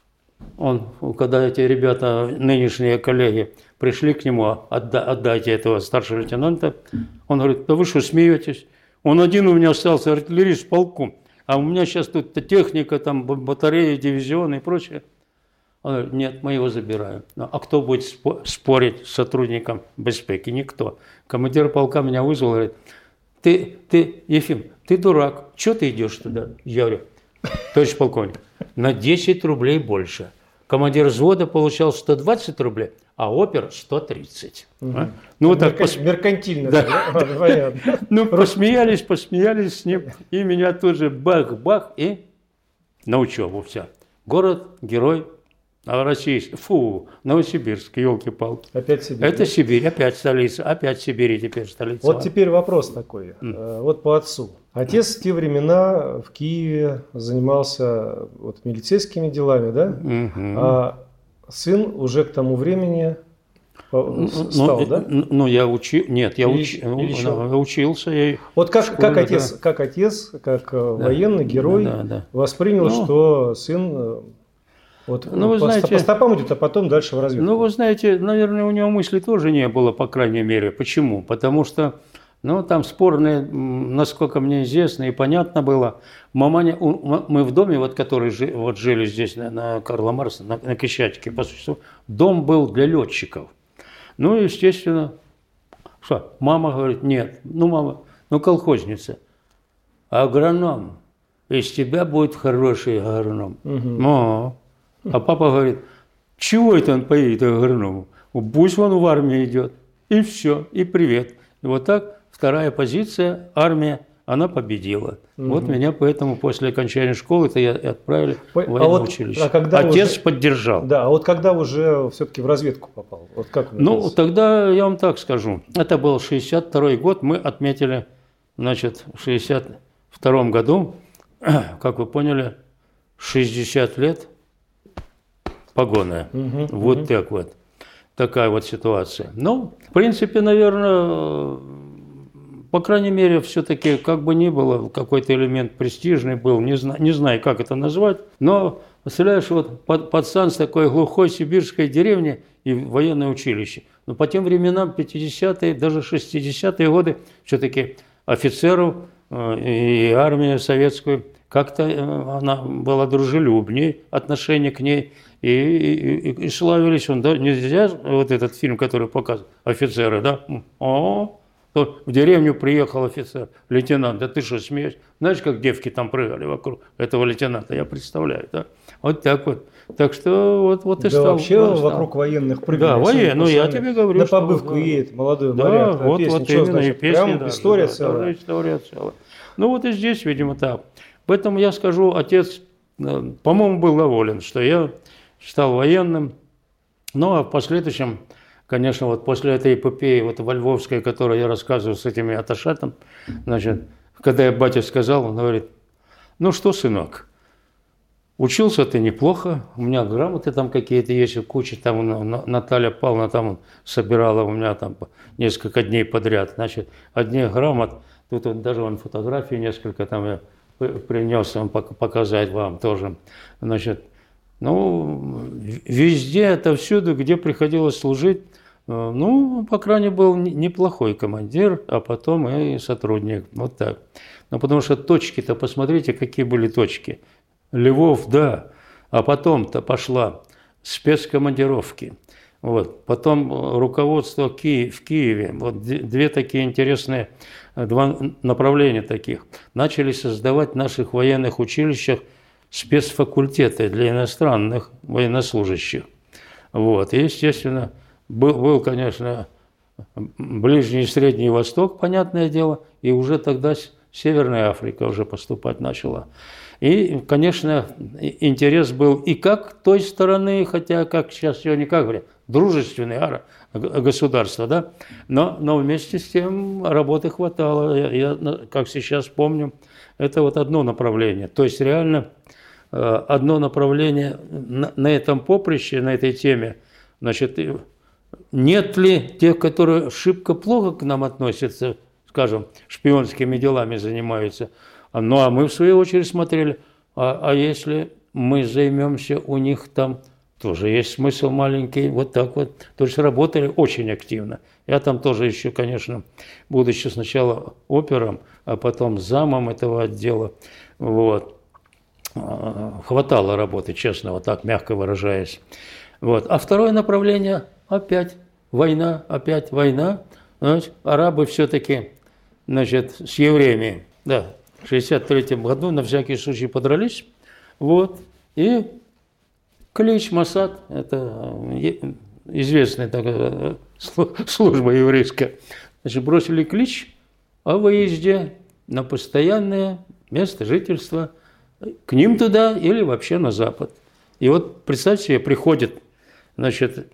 Он, когда эти ребята, нынешние коллеги, пришли к нему, отда, отдайте этого старшего лейтенанта, он говорит, да вы что, смеетесь? Он один у меня остался, артиллерист в полку, а у меня сейчас тут техника, там батареи, дивизионы и прочее. Он говорит, нет, мы его забираем. А кто будет спорить с сотрудником безпеки? Никто. Командир полка меня вызвал, говорит, ты, ты, Ефим, ты дурак, что ты идешь туда? Я говорю, товарищ полковник, на десять рублей больше. Командир взвода получал сто двадцать рублей, а опер сто тридцать. Угу. А? Ну, вот так пос... Меркантильно. Да. Да? Ну, посмеялись, посмеялись с ним, и меня тут же бах-бах, и на учебу вся. Город, герой. А российский, фу, Новосибирск, елки-палки. Опять Сибирь. Это Сибирь, опять столица, опять Сибирь, теперь столица. Вот теперь вопрос такой, mm. вот по отцу. Отец в те времена в Киеве занимался вот милицейскими делами, да? Mm-hmm. А сын уже к тому времени стал, ну, да? Ну, я учил, нет, я уч... ну, учился. Я... Вот как, школе, как, отец, да. как отец, как да. военный герой да, да. воспринял, ну, что сын... Вот ну, вы по, знаете, по стопам идет, а потом дальше в разведку. Ну, вы знаете, наверное, у него мысли тоже не было, по крайней мере. Почему? Потому что, ну, там спорные, насколько мне известно и понятно было, маманя, мы в доме, вот, который жи, вот, жили здесь на, на Карла Маркса, на, на Крещатике, по существу, дом был для летчиков. Ну, естественно, что, мама говорит, нет, ну, мама, ну, колхозница, агроном, из тебя будет хороший агроном. Угу. О, а папа говорит, чего это он поедет агроному? Пусть он в армию идет. И все, и привет. И вот так вторая позиция, армия, она победила. Угу. Вот меня поэтому после окончания школы-то я отправили в военное а вот, училище. А когда Отец уже, поддержал. Да, а вот когда уже все-таки в разведку попал? Вот как ну, отец? Тогда я вам так скажу. Это был шестьдесят второй год, мы отметили, значит, в шестьдесят втором году, как вы поняли, шестьдесят лет погоны. Угу, вот угу. так вот. Такая вот ситуация. Ну, в принципе, наверное, по крайней мере, все-таки, как бы ни было, какой-то элемент престижный был, не знаю, не знаю, как это назвать, но, представляешь, вот пацан с такой глухой сибирской деревни и военное училище. Но по тем временам, пятидесятые, даже шестидесятые годы, все-таки офицеров и армию советскую, как-то она была дружелюбнее, отношение к ней, и, и, и, и славились он, да, нельзя, вот этот фильм, который показывает, офицеры, да, о, то в деревню приехал офицер, лейтенант, да ты что, смеешься? Знаешь, как девки там прыгали вокруг этого лейтенанта, я представляю, да, вот так вот. Так что вот, вот и да стал. Вообще стал. Вокруг военных прыгали. Да, военные, ну я тебе говорю, на побывку что, едет молодой да, моряк. Вот, песня, вот именно, значит, и песня, прям да, история да, целая. Да, история целая. Ну вот и здесь, видимо, так. Поэтому я скажу, отец, по-моему, был доволен, что я стал военным. Ну а в последующем конечно, вот после этой эпопеи, вот во Львовской, которую я рассказываю с этими аташатом, значит, когда я батя сказал, он говорит, ну что, сынок, учился ты неплохо, у меня грамоты там какие-то есть, куча, там Наталья Павловна там собирала у меня там несколько дней подряд, значит, одни грамот, тут вот даже вон фотографии несколько там я принес вам показать вам тоже, значит, ну, везде, отовсюду, где приходилось служить, ну, по крайней мере, был неплохой командир, а потом и сотрудник, вот так. Ну, потому что точки-то, посмотрите, какие были точки. Львов, да, а потом-то пошла спецкомандировки. Вот. Потом руководство Ки- в Киеве. Вот две такие интересные, два направления таких. Начали создавать в наших военных училищах спецфакультеты для иностранных военнослужащих. Вот. И, естественно, был, был, конечно, Ближний и Средний Восток, понятное дело, и уже тогда Северная Африка уже поступать начала. И, конечно, интерес был и как той стороны, хотя, как сейчас сегодня как говорят, дружественное государство, да, но, но вместе с тем работы хватало. Я, я, как сейчас помню, это вот одно направление. То есть реально одно направление на, на этом поприще, на этой теме, значит, нет ли тех, которые шибко плохо к нам относятся, скажем, шпионскими делами занимаются. Ну, а мы, в свою очередь, смотрели, а, а если мы займемся у них там, тоже есть смысл маленький, вот так вот. То есть работали очень активно. Я там тоже еще, конечно, будучи сначала опером, а потом замом этого отдела, вот, хватало работы, честно, вот так, мягко выражаясь. Вот. А второе направление – опять война, опять война. Значит, арабы все-таки, значит, с евреями, да, в шестьдесят третьем году на всякий случай подрались, вот, и клич Моссад, это известная такая служба еврейская, значит, бросили клич о выезде на постоянное место жительства к ним туда или вообще на запад. И вот представьте себе, приходят, значит,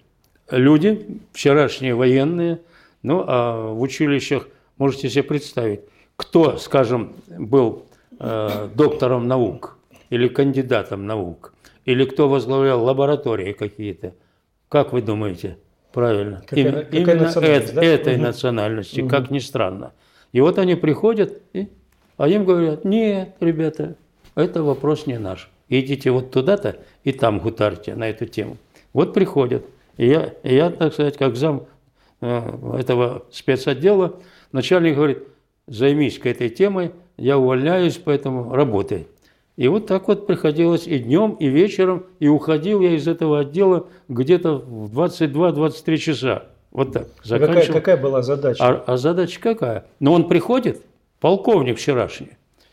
люди, вчерашние военные, ну, а в училищах, можете себе представить, кто, скажем, был э, доктором наук или кандидатом наук, или кто возглавлял лаборатории какие-то, как вы думаете? Правильно. Какая, Им, какая именно национальность, эт, да? этой угу. национальности, угу. как ни странно. И вот они приходят, и, а им говорят, нет, ребята, это вопрос не наш. Идите вот туда-то и там гутарьте на эту тему. Вот приходят. И я, и я, так сказать, как зам э, этого спецотдела, начальник говорит, займись к этой темой, я увольняюсь, поэтому работай. И вот так вот приходилось и днем, и вечером, и уходил я из этого отдела где-то в двадцать два - двадцать три часа. Вот так. Какая, какая была задача? А, а задача какая? Но он приходит, полковник вчерашний,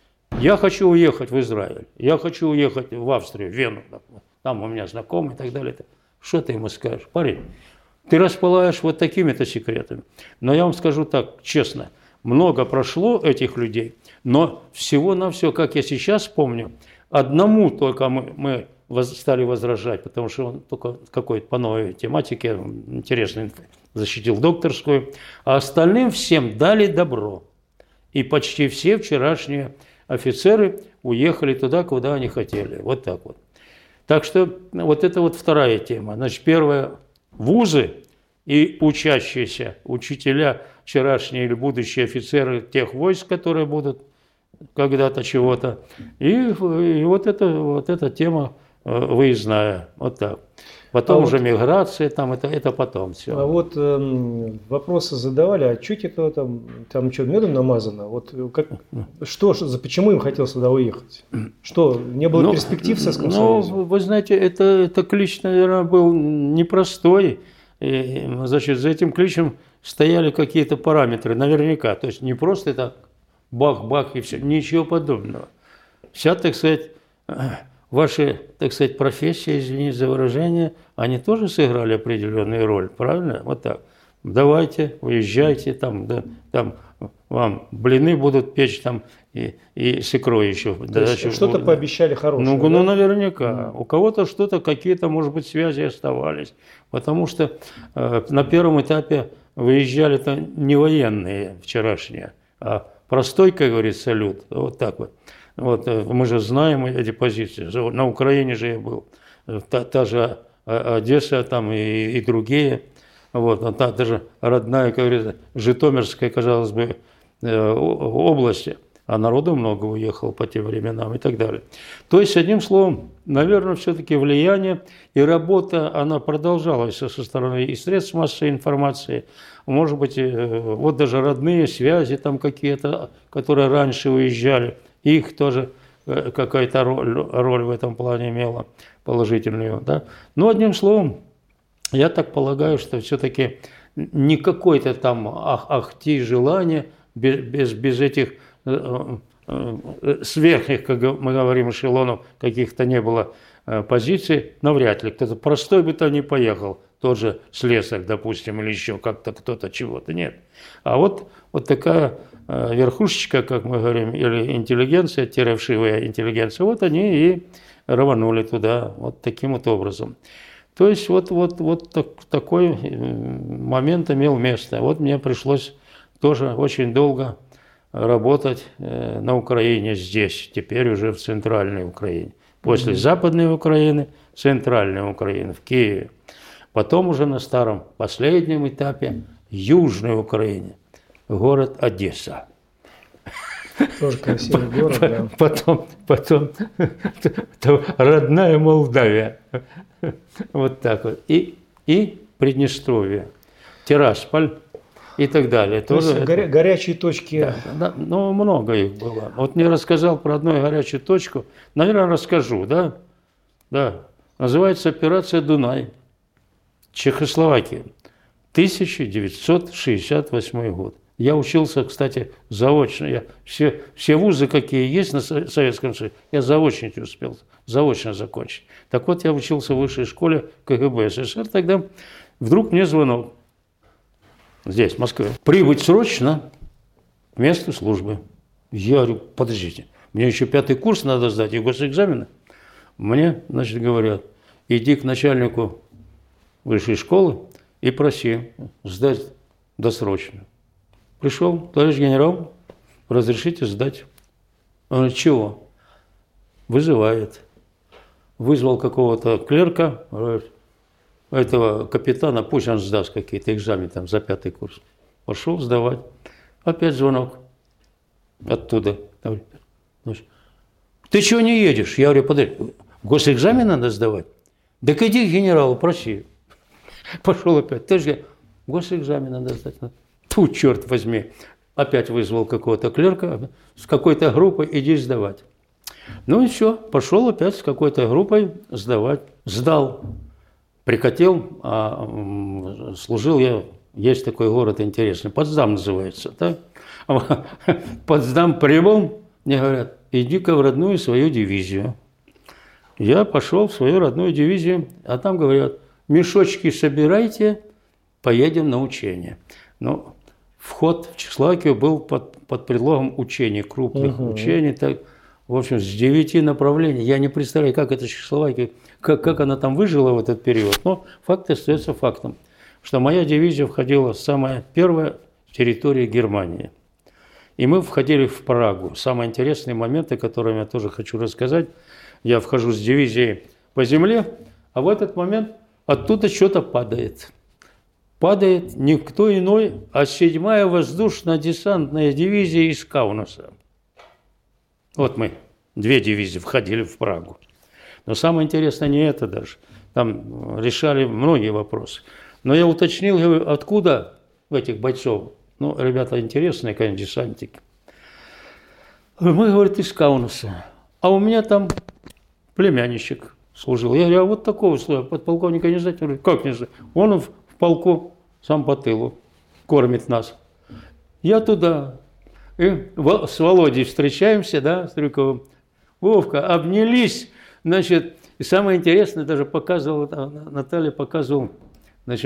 я хочу уехать в Израиль, я хочу уехать в Австрию, в Вену, там у меня знакомые и так далее. Что ты ему скажешь? Парень, ты располагаешь вот такими-то секретами. Но я вам скажу так, честно, много прошло этих людей, но всего-навсего, как я сейчас помню, одному только мы, мы воз, стали возражать, потому что он только какой-то по новой тематике, интересно, защитил докторскую, а остальным всем дали добро. И почти все вчерашние офицеры уехали туда, куда они хотели. Вот так вот. Так что вот это вот вторая тема. Значит, первая – вузы и учащиеся, учителя, вчерашние или будущие офицеры тех войск, которые будут когда-то чего-то. И, и вот, это, вот эта тема выездная. Вот так. Потом а уже вот, миграция, там, это, это потом все. А вот э, вопросы задавали, а что типа там, там что, медом намазано? Вот как, что, что, почему им хотелось туда уехать? Что, не было ну, перспектив в Советском ну, Союзе? Вы знаете, это, это клич, наверное, был непростой. И, значит, за этим кличем стояли какие-то параметры, наверняка. То есть не просто это бах-бах и все, ничего подобного. Вся, так сказать, ваши, так сказать, профессии, извините за выражение, они тоже сыграли определенную роль, правильно? Вот так. Давайте, уезжайте, там, да, там вам блины будут печь там и, и с икрой еще. Что-то пообещали хорошее. Ну, да? ну наверняка. Mm. У кого-то что-то, какие-то, может быть, связи оставались. Потому что э, на первом этапе выезжали-то не военные вчерашние, а простой, как говорится, люд. Вот так вот. Вот мы же знаем эти позиции. На Украине же я был. Та, та же Одесса там и, и другие. Вот, а та, даже родная, как говорится, Житомирская, казалось бы, область, а народу много уехало по тем временам и так далее. То есть, одним словом, наверное, все-таки влияние и работа, она продолжалась со стороны и средств массовой информации, может быть, вот даже родные связи там какие-то, которые раньше уезжали, их тоже какая-то роль, роль в этом плане имела положительную. Да? Но, одним словом, я так полагаю, что все-таки не какое-то там ах, ахти желание без, без, без этих э, э, сверхних, как мы говорим, эшелонов каких-то не было э, позиций, навряд ли. Кто-то простой бы то не поехал, тот же слесарь, допустим, или еще как-то кто-то чего-то, нет. А вот, вот такая э, верхушечка, как мы говорим, или интеллигенция, вшивая интеллигенция, вот они и рванули туда вот таким вот образом. То есть вот, вот, вот так, такой момент имел место. Вот мне пришлось тоже очень долго работать э, на Украине здесь, теперь уже в центральной Украине. После mm-hmm. западной Украины, центральной Украины, в Киеве. Потом уже на старом последнем этапе южной Украине, город Одесса. Тоже красивый город, да. Потом, потом родная Молдавия. Вот так вот. И, и Приднестровье, Тирасполь и так далее. То тоже есть это... горя- горячие точки. Да, да, ну, много их было. Вот мне рассказал про одну горячую точку. Наверное, расскажу, да? Да. Называется операция «Дунай». Чехословакия. тысяча девятьсот шестьдесят восьмой год. Я учился, кстати, заочно. Я все, все вузы, какие есть на Советском Союзе, я заочно успел, заочно закончить. Так вот, я учился в высшей школе КГБ СССР. Тогда вдруг мне звонок. Здесь, в Москве. Прибыть срочно к месту службы. Я говорю, подождите, мне еще пятый курс надо сдать и госэкзамены. Мне, значит, говорят, иди к начальнику высшей школы и проси сдать досрочно. Пришел, товарищ генерал, разрешите сдать. Он говорит, чего? Вызывает. Вызвал какого-то клерка, говорит, этого капитана, пусть он сдаст какие-то экзамены там за пятый курс. Пошел сдавать. Опять звонок. Оттуда. Ты чего не едешь? Я говорю, подожди, госэкзамен надо сдавать? Так иди к генералу, проси. Пошел опять. Ты же госэкзамен надо сдать. Тьфу, черт возьми. Опять вызвал какого-то клерка с какой-то группой, иди сдавать. Ну и все, пошел опять с какой-то группой сдавать. Сдал. Прикатил, а служил я, есть такой город интересный, Потсдам называется. Так? Потсдам прибыл, мне говорят, иди-ка в родную свою дивизию. Я пошел в свою родную дивизию, а там говорят, мешочки собирайте, поедем на учения. Ну, вход в Чехословакию был под, под предлогом учений, крупных угу. учений. Так, в общем, с девяти направлений. Я не представляю, как это Чехословакия, как, как она там выжила в этот период. Но факт остается фактом, что моя дивизия входила самая первая в территории Германии. И мы входили в Прагу. Самые интересные моменты, которые я тоже хочу рассказать. Я вхожу с дивизией по земле, а в этот момент оттуда что-то падает. Падает никто иной, а седьмая воздушно-десантная дивизия из Каунаса. Вот мы, две дивизии, входили в Прагу. Но самое интересное не это даже. Там решали многие вопросы. Но я уточнил, говорю, откуда у этих бойцов? Ну, ребята интересные, конечно, десантники. Мы, говорит, из Каунаса. А у меня там племянничек служил. Я говорю, а вот такого слоя подполковника не знаете? Говорю, как не знаю? Он в полку сам по тылу кормит нас. Я туда. И с Володей встречаемся, да, с Трюковым. Вовка, обнялись, значит, и самое интересное, даже показывал, Наталья показывал, значит,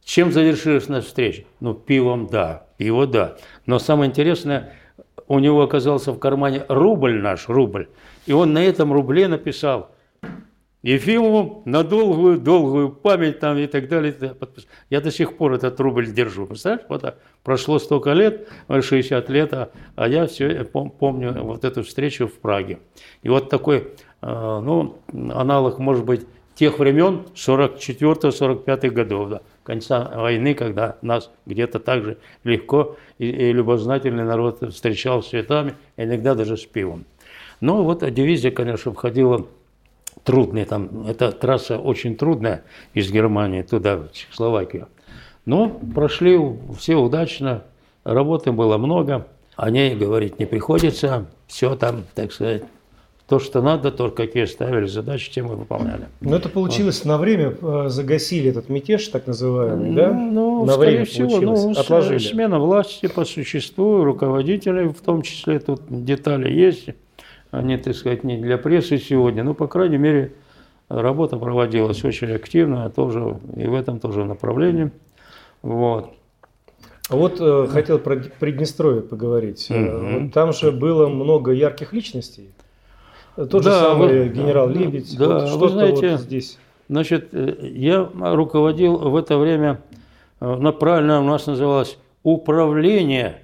Чем завершилась наша встреча? Ну, пивом, да, пиво, да. Но самое интересное, у него оказался в кармане рубль наш, рубль. И он на этом рубле написал: Ефимову на долгую-долгую память там и так далее. Я до сих пор этот рубль держу. Представляешь, вот так. Прошло столько лет, шестьдесят лет, а, а я все помню вот эту встречу в Праге. И вот такой, ну, аналог, может быть, тех времен, сорок четвёртого — сорок пятого годов, да, конца войны, когда нас где-то так же легко и, и любознательный народ встречал с цветами, иногда даже с пивом. Но вот дивизия, конечно, входила трудная, там, эта трасса очень трудная из Германии туда, в Чехословакию. Но прошли все удачно, работы было много, о ней говорить не приходится, все там, так сказать, то, что надо, то, какие ставили задачи, те мы выполняли. Но это получилось вот. На время, загасили этот мятеж, так называемый, ну, да? Ну, на время всего, получилось, ну, отложили. Смена власти по существу, руководителей в том числе, тут детали есть, они, так сказать, не для прессы сегодня, но, по крайней мере, работа проводилась очень активно, тоже, и в этом тоже направлении. Вот. А вот э, хотел про Приднестровье поговорить. Mm-hmm. Вот там же было много ярких личностей. Тот же да, самый вы, генерал Лебедь. Да, вот вы знаете, вот здесь. Значит, я руководил в это время, правильно у нас называлось, управление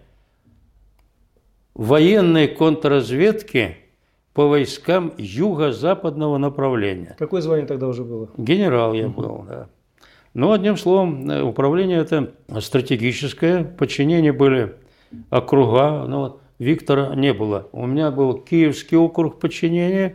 военной контрразведки по войскам юго-западного направления. Какое звание тогда уже было? Генерал я был, да. Ну, одним словом, управление это стратегическое, подчинения были округа, ну, вот Виктора не было. У меня был Киевский округ подчинения,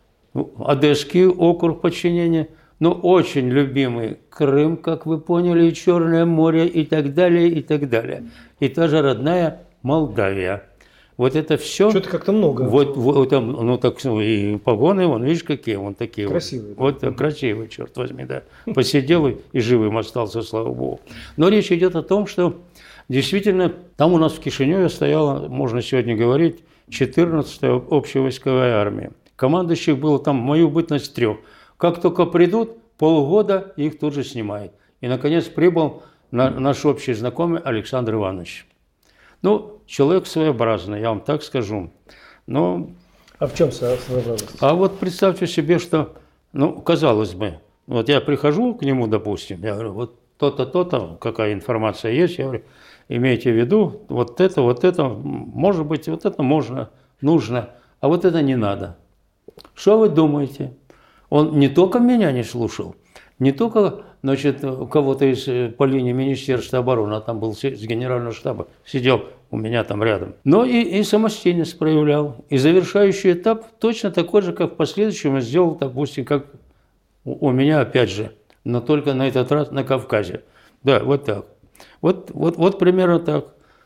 Одесский округ подчинения, но очень любимый Крым, как вы поняли, и Черное море, и так далее, и так далее. И та же родная Молдавия. Вот это все. Что-то как-то много. Вот, вот там, ну так, и погоны, вон, видишь, какие вон такие. Красивые. Вот, вот красивые, черт возьми, да. Посидел и живым остался, слава богу. Но речь идет о том, что действительно там у нас в Кишиневе стояла, можно сегодня говорить, четырнадцатая общевойсковая армия. Командующих было там в мою бытность трех. Как только придут, полгода их тут же снимают. И, наконец, прибыл наш общий знакомый Александр Иванович. Ну, человек своеобразный, я вам так скажу. Но... А в чем своеобразность? А вот представьте себе, что, ну, казалось бы, вот я прихожу к нему, допустим, я говорю, вот то-то, то-то, какая информация есть, я говорю, имейте в виду, вот это, вот это, может быть, вот это можно, нужно, а вот это не надо. Что вы думаете? Он не только меня не слушал, не только, значит, кого-то из по линии Министерства обороны, а там был с генерального штаба, сидел у меня там рядом, но и, и самостоятельность проявлял. И завершающий этап точно такой же, как в последующем он сделал, допустим, как у, у меня опять же, но только на этот раз на Кавказе. Да, вот так. Вот, вот, вот примерно так.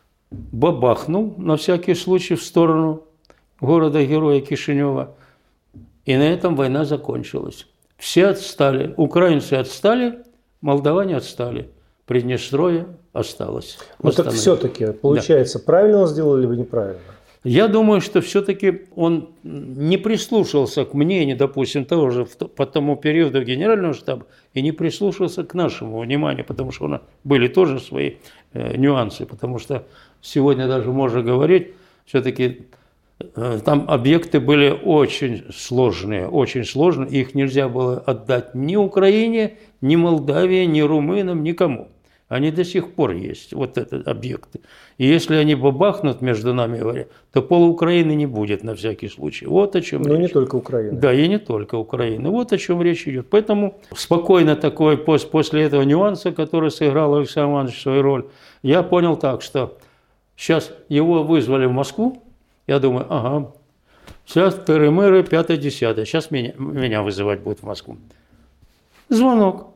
Бабахнул на всякий случай в сторону города-героя Кишинева. И на этом война закончилась. Все отстали. Украинцы отстали, молдаване отстали. Приднестровье осталось. Ну так все-таки, получается, да. Правильно он сделал, либо неправильно? Я думаю, что все-таки он не прислушался к мнению, допустим, того же по тому периоду генерального штаба и не прислушался к нашему вниманию, потому что у нас были тоже свои э, нюансы, потому что сегодня даже можно говорить, все-таки э, там объекты были очень сложные, очень сложные, их нельзя было отдать ни Украине, ни Молдавии, ни румынам, никому. Они до сих пор есть, вот эти объекты. И если они бабахнут, между нами говоря, то пол Украины не будет на всякий случай. Вот о чем Но речь. не только Украина. Да, и не только Украина. Вот о чем речь идет. Поэтому спокойно такой, после этого нюанса, который сыграл Александр Иванович свою роль, я понял так, что сейчас его вызвали в Москву, я думаю, ага, сейчас тыры-мыры, пятое-десятое, сейчас меня, меня вызывать будут в Москву. Звонок.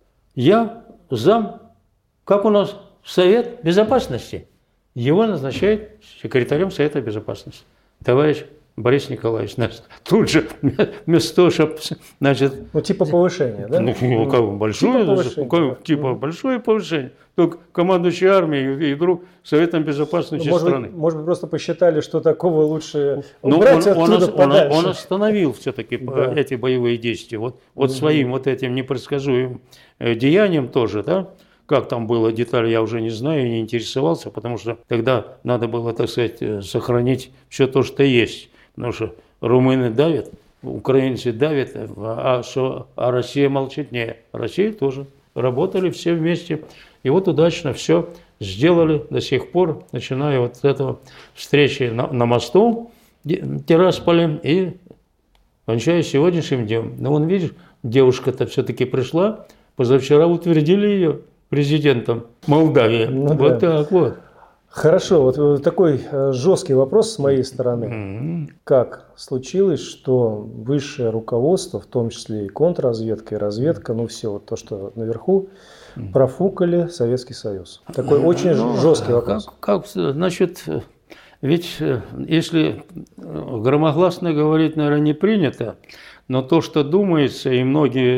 Я зам. Как у нас Совет Безопасности? Его назначает секретарем Совета Безопасности. Товарищ Борис Николаевич, тут же вместо того, чтобы, значит... Ну, типа повышения, да? Ну, у кого большое, типа повышения, у кого, типа большое повышение. Только командующий армией и вдруг Советом Безопасности ну, может страны. Быть, может быть, просто посчитали, что такого лучше ну, убрать он, оттуда он, подальше. Он, он остановил все-таки да. эти боевые действия. Вот, вот mm-hmm. своим вот этим непредсказуемым деянием тоже, да, как там было детали, я уже не знаю и не интересовался, потому что тогда надо было, так сказать, сохранить все то, что есть. Потому что румыны давят, украинцы давят, а, что, а Россия молчит? Нет, Россия тоже. Работали все вместе. И вот удачно все сделали до сих пор, начиная вот с этого встречи на, на мосту Тирасполе и кончая сегодняшним днем. Но вон, видишь, девушка-то все-таки пришла, позавчера утвердили ее президентом Молдавии. Ну, вот да. Так вот. Хорошо, вот такой жесткий вопрос с моей стороны. Mm-hmm. Как случилось, что высшее руководство, в том числе и контрразведка, и разведка, ну все, вот то, что наверху, mm-hmm. профукали Советский Союз? Такой очень ну, жесткий вопрос. Как, как, значит, ведь если громогласно говорить, наверное, не принято, но то, что думается, и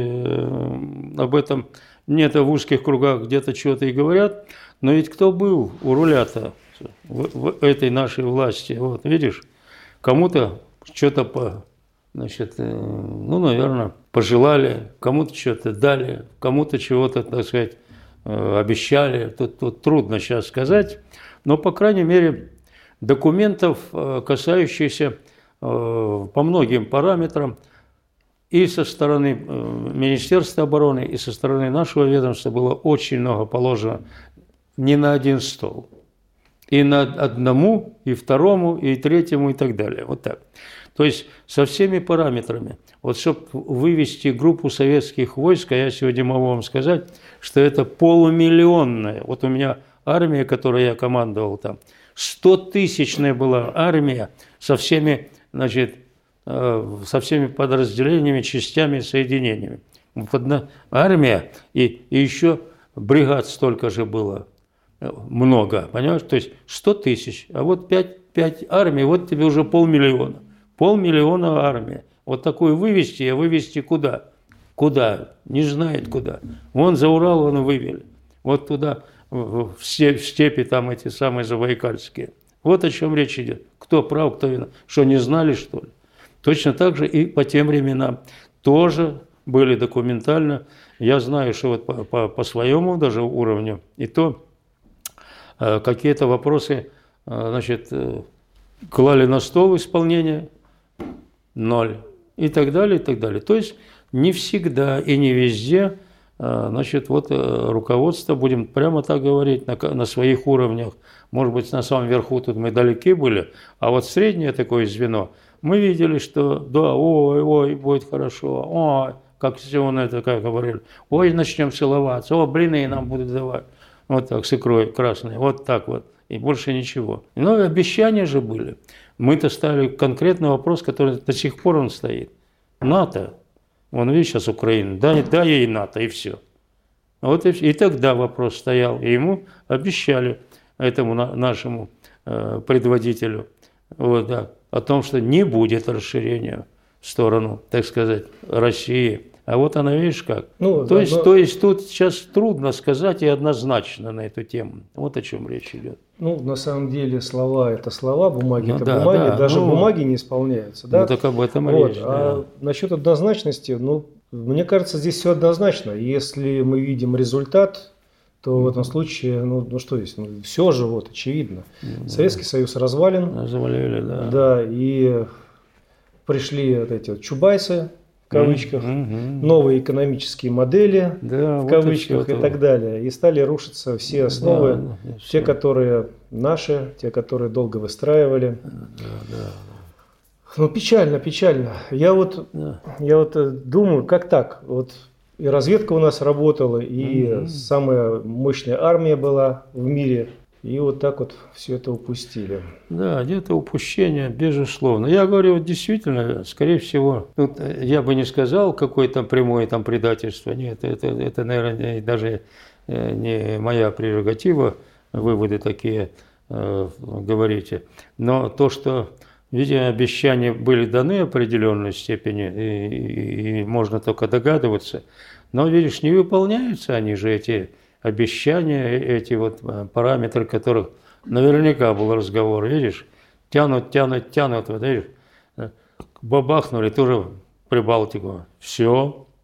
многие об этом где-то в узких кругах где-то что-то и говорят, но ведь кто был у руля-то в, в этой нашей власти? Вот, видишь, кому-то что-то, по, значит, ну, наверное, пожелали, кому-то что-то дали, кому-то чего-то, так сказать, обещали. Тут, тут трудно сейчас сказать, но, по крайней мере, документов, касающихся по многим параметрам, и со стороны Министерства обороны, и со стороны нашего ведомства было очень много положено не на один стол. И на одному, и второму, и третьему, и так далее. Вот так. То есть со всеми параметрами. Вот чтобы вывести группу советских войск, а я сегодня могу вам сказать, что это полумиллионная. Вот у меня армия, которой я командовал там, стотысячная была армия со всеми, значит, со всеми подразделениями, частями, соединениями. Вот одна армия, и, и еще бригад столько же было. Много, понимаешь? То есть сто тысяч, а вот пять, пять армий, вот тебе уже полмиллиона. Полмиллиона армия. Вот такую вывести, а вывести куда? Куда? Не знает куда. Вон за Урал вон вывели. Вот туда, в степи там эти самые забайкальские. Вот о чем речь идет. Кто прав, кто виноват. Что, не знали, что ли? Точно так же и по тем временам тоже были документально. Я знаю, что вот по, по, по своему даже уровню, и то э, какие-то вопросы э, значит, э, клали на стол исполнения, ноль, и так далее, и так далее. То есть не всегда и не везде э, значит, вот, э, руководство, будем прямо так говорить, на, на своих уровнях. Может быть, на самом верху тут мы далеки были, а вот среднее такое звено, мы видели, что да, ой, ой, будет хорошо, ой, как все на это как говорили, ой, начнем целоваться, о, блины нам будут давать, вот так, с икрой красной, вот так вот, и больше ничего. Но обещания же были. Мы-то ставили конкретный вопрос, который до сих пор он стоит. НАТО, вон видишь сейчас Украина, да, да ей НАТО, и все. Вот и, и тогда вопрос стоял, и ему обещали, этому нашему э, предводителю, вот, да, о том, что не будет расширения в сторону, так сказать, России. А вот она, видишь как. Ну, то, да, есть, но... то есть тут сейчас трудно сказать и однозначно на эту тему. Вот о чем речь идет. Ну, на самом деле слова – это слова, бумаги – ну, это да, бумаги. Да, даже ну, бумаги не исполняются. Да? Ну, так об этом вот. речь. А да. Насчет однозначности, ну, мне кажется, здесь все однозначно. Если мы видим результат, то в этом случае, ну, ну что здесь, ну, все же вот очевидно. Да. Советский Союз развален. Развалили, да. Да, и пришли вот эти вот чубайсы, в кавычках, mm-hmm. новые экономические модели, да, в вот кавычках и, и так далее. И стали рушиться все основы, да, да, те, все. которые наши, те, которые долго выстраивали. Да, да. Ну, печально, печально. Я вот, да. я вот думаю, как так? Вот и разведка у нас работала, и mm-hmm. самая мощная армия была в мире. И вот так вот все это упустили. Да, где-то упущение, безусловно. Я говорю, вот действительно, скорее всего, тут я бы не сказал, какое там прямое там предательство. Нет, это, это, наверное, даже не моя прерогатива, выводы такие э, говорите. Но то, что, видимо, обещания были даны в определенной степени, и, и, и можно только догадываться. Но, видишь, не выполняются они же, эти обещания, эти вот параметры, которых наверняка был разговор, видишь, тянут, тянут, тянут, вот видишь, бабахнули тоже Прибалтику, все,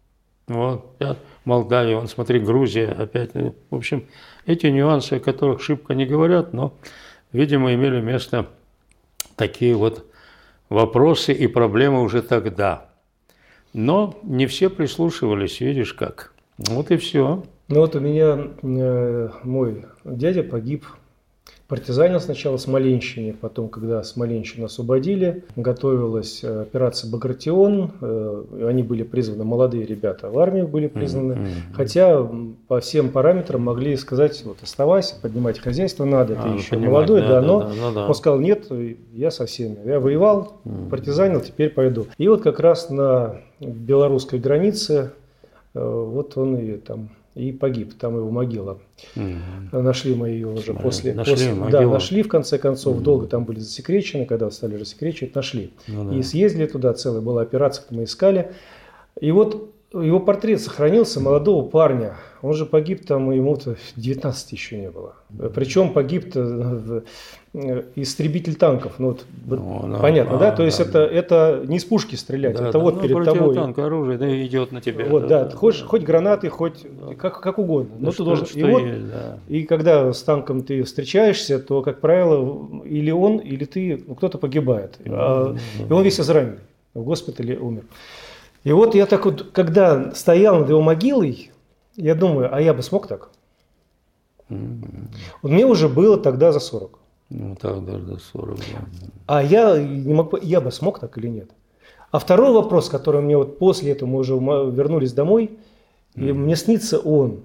Вот, Молдавия, вон, смотри, Грузия опять. В общем, эти нюансы, о которых шибко не говорят, но, видимо, имели место такие вот вопросы и проблемы уже тогда. Но не все прислушивались, видишь как. Вот и все. Ну вот у меня э, мой дядя погиб. Партизанил сначала в Смоленщине, потом, когда Смоленщину освободили, готовилась операция «Багратион». Они были призваны, молодые ребята в армию были призваны. Mm-hmm. Хотя по всем параметрам могли сказать, вот оставайся, поднимать хозяйство надо, а, ты еще понимать, молодой, да, да, да, но да, да, да. Он сказал, нет, я со всеми. Я воевал, mm-hmm. партизанил, теперь пойду. И вот как раз на белорусской границе, вот он и там... и погиб, там его могила. Угу. Нашли мы ее уже Смотри, после. Нашли, после да, нашли в конце концов, угу. долго там были засекречены, когда стали засекречивать, нашли. Ну, да. И съездили туда, целая была операция, мы искали. И вот его портрет сохранился, молодого парня. Он же погиб там, ему-то девятнадцати еще не было. Причем погиб-то истребитель танков. Ну, вот, ну, понятно, да? да? То есть да, это, да. это не из пушки стрелять, да, это да, вот ну, перед тобой. Танк, оружие, да, идет на тебя. Вот, да, да, хоть, да. хоть гранаты, хоть да. как, как угодно. Да, но что, ты должен... что и, вот, есть, да. и когда с танком ты встречаешься, то, как правило, или он, или ты, ну, кто-то погибает. Да, а, да, и он весь израненный, в госпитале умер. И вот я так вот, когда стоял над его могилой, я думаю, а я бы смог так? Mm-hmm. Вот мне уже было тогда за сорок. Ну, так даже до сорок. Да. А я, не мог, я бы смог так или нет? А второй вопрос, который мне вот после этого, мы уже вернулись домой, mm-hmm. и мне снится он,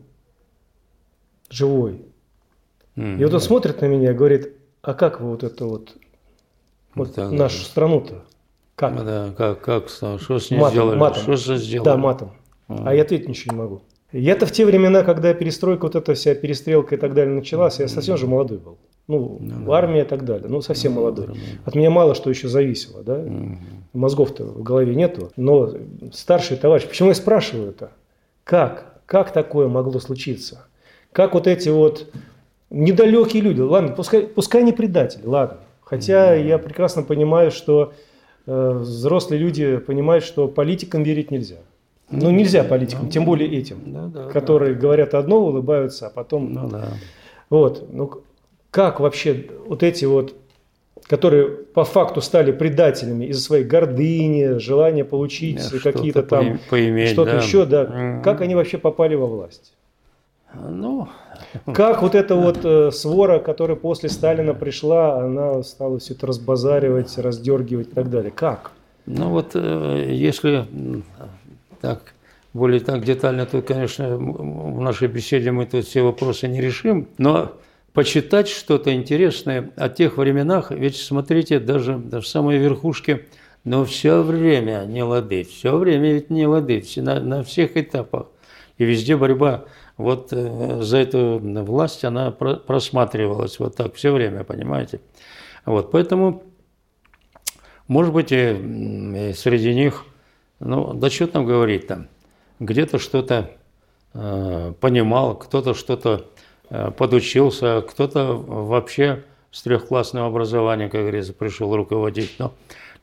живой. Mm-hmm. И вот он смотрит на меня и говорит, а как вы вот это вот, вот так, нашу да. страну-то? Как? Ну, да, как, как, что с ней матом, сделали? Матом. Что же сделали? Да, матом. А, а я ответить ничего не могу. Я-то в те времена, когда перестройка, вот эта вся перестрелка и так далее началась, я совсем же молодой был. Ну, ну в армии и так далее. Ну, совсем ну, молодой. Да. От меня мало что еще зависело, да? Угу. Мозгов-то в голове нету. Но старший товарищ, почему я спрашиваю это? Как? Как такое могло случиться? Как вот эти вот недалекие люди, ладно, пускай, пускай не предатели, ладно. Хотя угу. я прекрасно понимаю, что э, взрослые люди понимают, что политикам верить нельзя. Ну, нельзя политикам, ну, тем более этим, да, да, которые да. говорят одно, улыбаются, а потом... Ну, да. Вот. Ну, как вообще вот эти вот, которые по факту стали предателями из-за своей гордыни, желания получить да, какие-то там... Поиметь, что-то да. еще, да. Mm-hmm. Как они вообще попали во власть? Ну... Как вот эта вот э, свора, которая после Сталина пришла, она стала все это разбазаривать, раздергивать и так далее. Как? Ну вот, э, если... Так, более так детально, то, конечно, в нашей беседе мы тут все вопросы не решим, но почитать что-то интересное о тех временах, ведь смотрите, даже, даже в самой верхушке, но все время не лады, все время ведь не лады, на, на всех этапах. И везде борьба вот э, за эту власть, она про, просматривалась вот так все время, понимаете. Вот, поэтому, может быть, и, и среди них... Ну, да что там говорить там, где-то что-то э, понимал, кто-то что-то э, подучился, кто-то вообще с трехклассным образованием, как говорится, пришел руководить. Но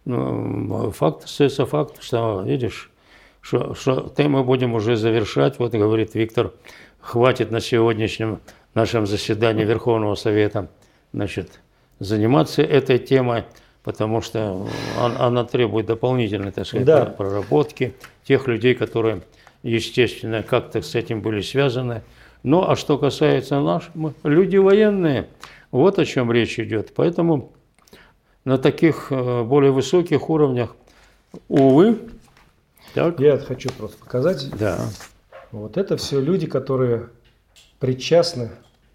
ну, факт остается факт, что, видишь, что, что ты мы будем уже завершать, вот говорит Виктор, хватит на сегодняшнем нашем заседании Верховного Совета, значит, заниматься этой темой. Потому что она требует дополнительной, так сказать, да. проработки тех людей, которые, естественно, как-то с этим были связаны. Ну, а что касается нас, мы люди военные, вот о чем речь идет. Поэтому на таких более высоких уровнях, увы. Так. Я хочу просто показать. Да. Вот это все люди, которые причастны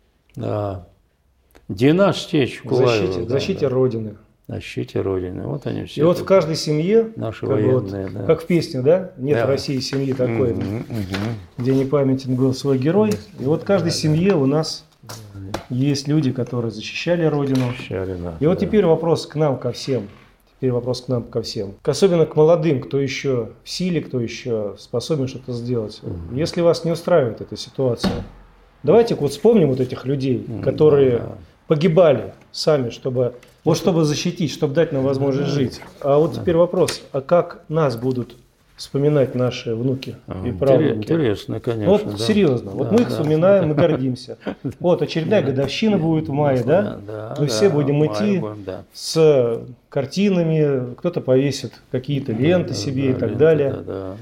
да. династии к защите, да, защите да. Родины. Защите Родины. Вот они все. И вот в каждой семье, наши как, военные, вот, да. как в песне, да, нет да. в России семьи такой, угу, угу. где не памятен был свой герой. И вот в каждой да, семье да. у нас есть люди, которые защищали Родину. Защищали, да, и вот да. теперь вопрос к нам, ко всем. Теперь вопрос к нам, ко всем. Особенно к молодым, кто еще в силе, кто еще способен что-то сделать. Угу. Если вас не устраивает эта ситуация, давайте вот вспомним вот этих людей, угу, которые да. погибали сами, чтобы... Вот чтобы защитить, чтобы дать нам возможность жить. А вот да. теперь вопрос, а как нас будут вспоминать наши внуки А, и правнуки. Интересно, конечно. Вот да. серьезно, вот Да, мы их да, вспоминаем, да. мы гордимся. Вот очередная годовщина будет в мае, да? Да, Мы да, все будем в идти мае будем, да. с картинами, кто-то повесит какие-то ленты Да, себе да, и так ленты, далее. да, да.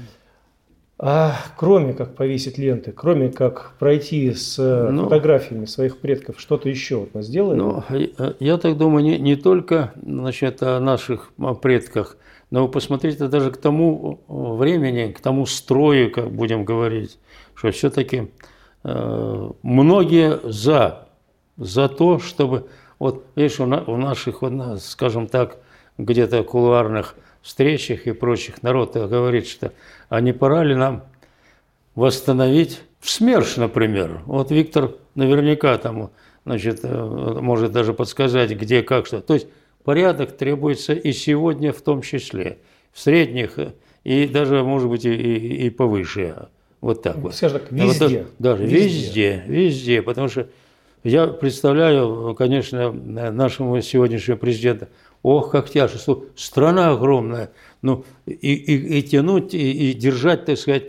А кроме как повесить ленты, кроме как пройти с Ну, фотографиями своих предков, что-то еще вот мы сделаем? Ну, я- я так думаю, не, не только, значит, о наших предках, но вы посмотрите даже к тому времени, к тому строю, как будем говорить, что все-таки э, многие за, за то, чтобы, вот видишь, у, на- у наших, вот, на- скажем так, где-то кулуарных встречах и прочих народ говорит, что а не пора ли нам восстановить в СМЕРШ, например. Вот Виктор наверняка там, значит, э, может даже подсказать, где, как, что. То есть порядок требуется и сегодня в том числе, в средних и даже, может быть, и, и, и повыше. Вот так вот. Скажем так, А вот везде. так- даже везде, везде, потому что я представляю, конечно, нашему сегодняшнему президенту, ох, как тяжко, страна огромная, ну, и, и, и тянуть, и, и держать, так сказать,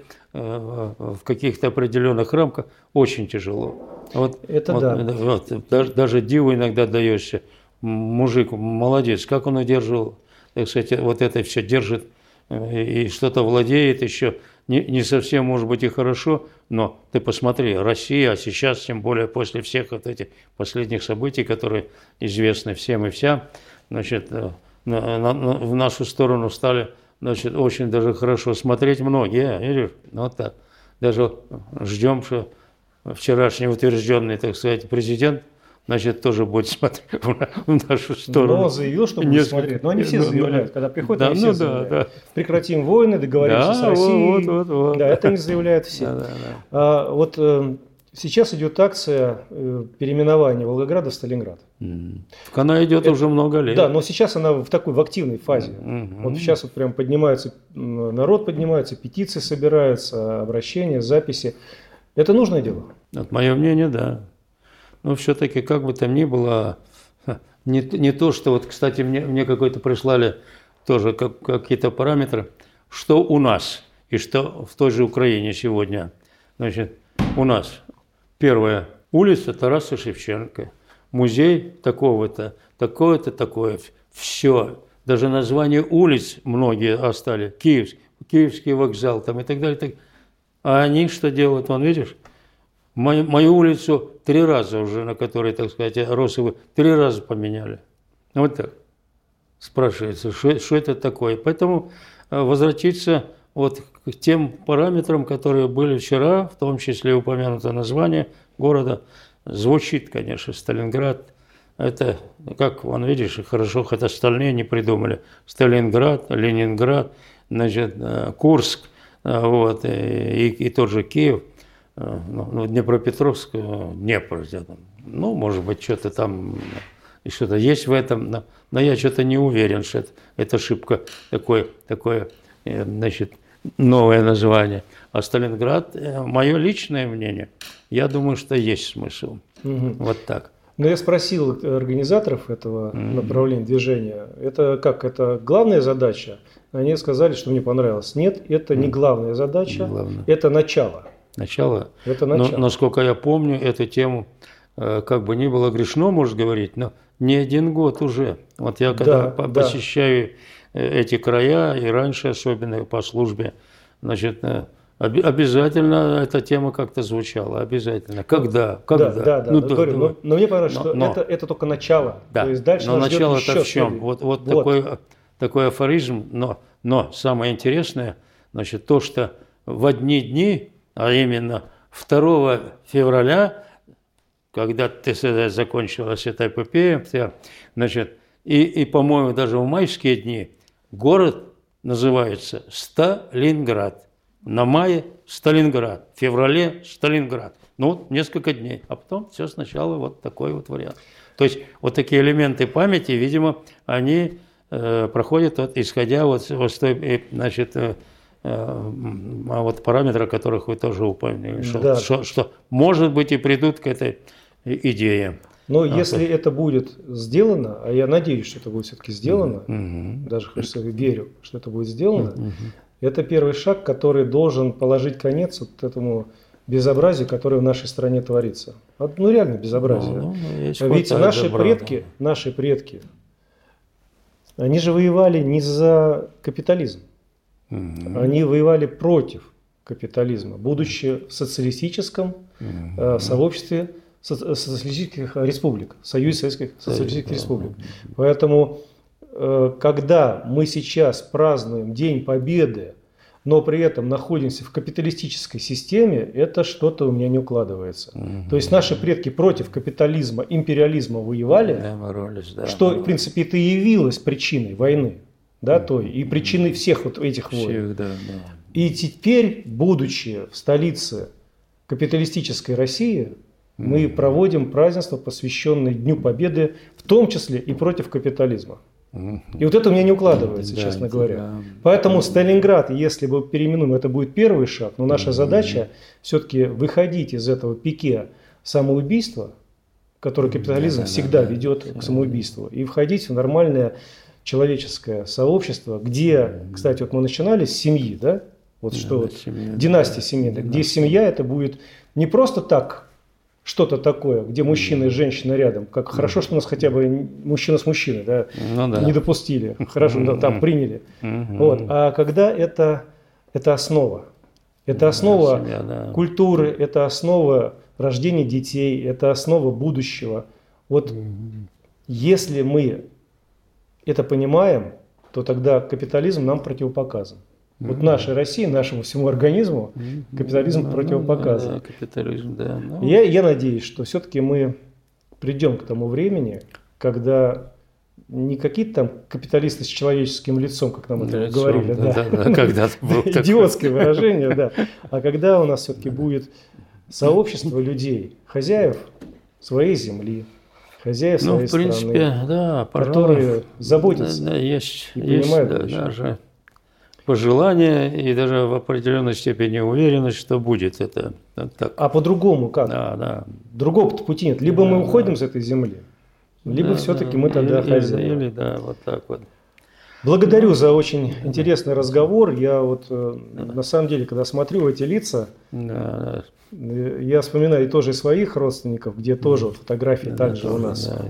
э, в каких-то определенных рамках очень тяжело. Вот, Это вот, да. вот, даже, даже диву иногда даешься. Мужик молодец, как он удерживал, так сказать, вот это все держит, э, и что-то владеет еще. Не, не совсем, может быть, и хорошо, но ты посмотри, Россия, а сейчас, тем более после всех вот этих последних событий, которые известны всем и вся, значит, на, на, на, в нашу сторону стали, значит, очень даже хорошо смотреть многие, видишь, вот так. Даже ждем, что вчерашний утвержденный, так сказать, президент, значит, тоже будет смотреть в нашу сторону. Но он заявил, что будет Несколько- смотреть. Но они все ну, заявляют. ну, Когда приходят, да, они все ну да, заявляют. да. Прекратим войны, договоримся Да, с Россией. вот, вот, вот. Да, это они заявляют все. Да, да, да. А, вот э, сейчас идет акция э, переименования Волгограда в Сталинград. М. Так она идет уже много лет. Да, но сейчас она в такой в активной фазе. Мгм. Вот сейчас вот прям поднимается, м, народ поднимается, петиции собираются, обращения, записи. Это нужное дело. Вот мое мнение, да. Но все-таки, как бы там ни было, ха, не, не то, что вот, кстати, мне, мне какой-то прислали тоже как, какие-то параметры, что у нас и что в той же Украине сегодня. Значит, у нас первая улица Тараса Шевченко, музей такого-то, такое-то, такое, все. Даже название улиц многие остались, Киевский, Киевский вокзал там и так далее. Так. А они что делают, вон видишь? Мою, мою улицу три раза уже, на которой, так сказать, Росовы, три раза поменяли. Вот так. Спрашивается, что, что это такое. Поэтому э, возвратиться вот к тем параметрам, которые были вчера, в том числе упомянуто название города, звучит, конечно, Сталинград. Это, как вон видишь, хорошо, хоть остальные не придумали. Сталинград, Ленинград, значит, э, Курск, э, вот, и, и тот же Киев. Ну, ну, Днепропетровск, Днепр, ну, может быть, что-то там, и что-то есть в этом, но, но я что-то не уверен, что это, это ошибка, такое, такое, значит, новое название. А Сталинград, мое личное мнение, я думаю, что есть смысл. Мгм. Вот так. Но я спросил организаторов этого направления движения, это как, это главная задача? Они сказали, что мне понравилось. Нет, это не главная задача, Не главное. это начало. Начало. Это Но, начало. насколько я помню, эту тему, э, как бы ни было грешно, может говорить, но не один год уже. Вот я когда Да, по- да. посещаю э, эти края, и раньше особенно по службе, значит, э, оби- обязательно эта тема как-то звучала, обязательно. Когда? Когда? Да, да, да. Ну, но, да, говорю, да. но, но мне понравилось, Но- что но- это, это только начало. Да. То есть дальше Но нас ждет начало-то еще в чем? следует. Вот, вот, Такой, такой афоризм, но, но самое интересное, значит, то, что в одни дни, а именно второго февраля, когда ТСД закончилась эта эпопея, вся, значит, и, и, по-моему, даже в майские дни город называется Сталинград. На мае Сталинград, в феврале Сталинград. Ну, вот несколько дней. А потом все сначала вот такой вот вариант. То есть вот такие элементы памяти, видимо, они э, проходят, вот, исходя вот, вот с той, э, значит, э, а вот параметры, о которых вы тоже упомянули, что, Да. что, что, может быть, и придут к этой идее. Но А, если то- это будет сделано, а я надеюсь, что это будет все-таки сделано, Мгм. даже, кажется, верю, что это будет сделано, Мгм. Это первый шаг, который должен положить конец вот этому безобразию, которое в нашей стране творится. Ну, реально безобразие. Ну, ну, Ведь наши добра, предки, да. наши предки, они же воевали не за капитализм. Угу. Они воевали против капитализма, будучи в социалистическом угу. э, сообществе со- социалистических республик, Союзе Советских Социалистических да, Республик. Да. Поэтому, э, когда мы сейчас празднуем День Победы, но при этом находимся в капиталистической системе, это что-то у меня не укладывается. Угу. То есть наши предки против капитализма, империализма воевали, да, боролись, да, что, в принципе, это и явилось причиной войны, да, той, и причиной всех вот этих войн. Всех, да, да. И теперь, будучи в столице капиталистической России, угу. мы проводим празднество, посвященное Дню Победы, в том числе и против капитализма. И вот это у меня не укладывается, да, честно говоря. Да. Поэтому Сталинград, если мы переименуем, это будет первый шаг. Но наша задача все-таки выходить из этого пике самоубийства, который капитализм да, всегда да, ведет да, к самоубийству, и входить в нормальное человеческое сообщество, где, кстати, вот мы начинали с семьи, да? Вот да, что вот, семья, династия да, семейная, где семья это будет не просто так, что-то такое, где мужчина и женщина рядом. Как хорошо, что у нас хотя бы мужчина с мужчиной, да, ну, да. не допустили. Хорошо, да, там приняли. Вот. А когда это, это основа. Это основа да, семья, да. культуры, это основа рождения детей, это основа будущего. Вот если мы это понимаем, то тогда капитализм нам противопоказан. Вот нашей России, нашему всему организму капитализм ну, противопоказан. Да, капитализм, да. Ну. Я, я надеюсь, что все-таки мы придем к тому времени, когда не какие-то там капиталисты с человеческим лицом, как нам это лицом, говорили, да, да, да, когда-то было идиотское выражение, да, а когда у нас все-таки будет сообщество людей, хозяев своей земли, хозяев своей страны, ну, в принципе, да, которые заботятся и понимают даже пожелание и даже в определенной степени уверенность, что будет это. Так. А по-другому как? Да, да. Другого-то пути нет. Либо да, мы уходим да. с этой земли, либо да, все-таки да. мы тогда или, хозяева. Или, да, вот так вот. Благодарю за очень интересный разговор. Я вот да. на самом деле, когда смотрю эти лица, да. я вспоминаю тоже своих родственников, где тоже вот фотографии да, также да, у нас. Да.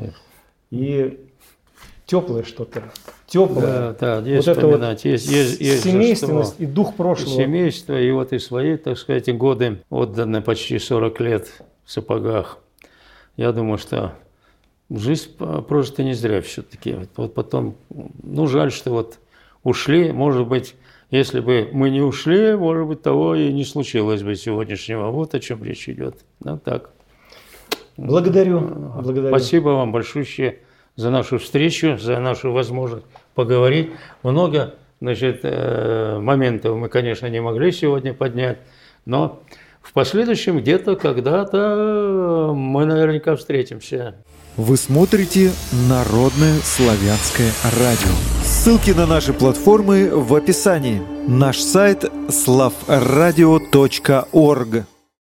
И теплое что-то. Теплое. Да, да, есть вот вспоминать. Это вот есть, есть, есть семейственность и дух прошлого. Семейство, и вот и свои, так сказать, годы, отданы почти сорок лет в сапогах. Я думаю, что жизнь прожита не зря все-таки. Вот потом, ну, жаль, что вот ушли. Может быть, если бы мы не ушли, может быть, того и не случилось бы сегодняшнего. Вот о чем речь идет. Ну, так. Благодарю. Благодарю. Спасибо вам большое за нашу встречу, за нашу возможность поговорить. Много, значит, моментов мы, конечно, не могли сегодня поднять, но в последующем где-то, когда-то мы наверняка встретимся. Вы смотрите Народное славянское радио. Ссылки на наши платформы в описании. Наш сайт славрадио точка орг.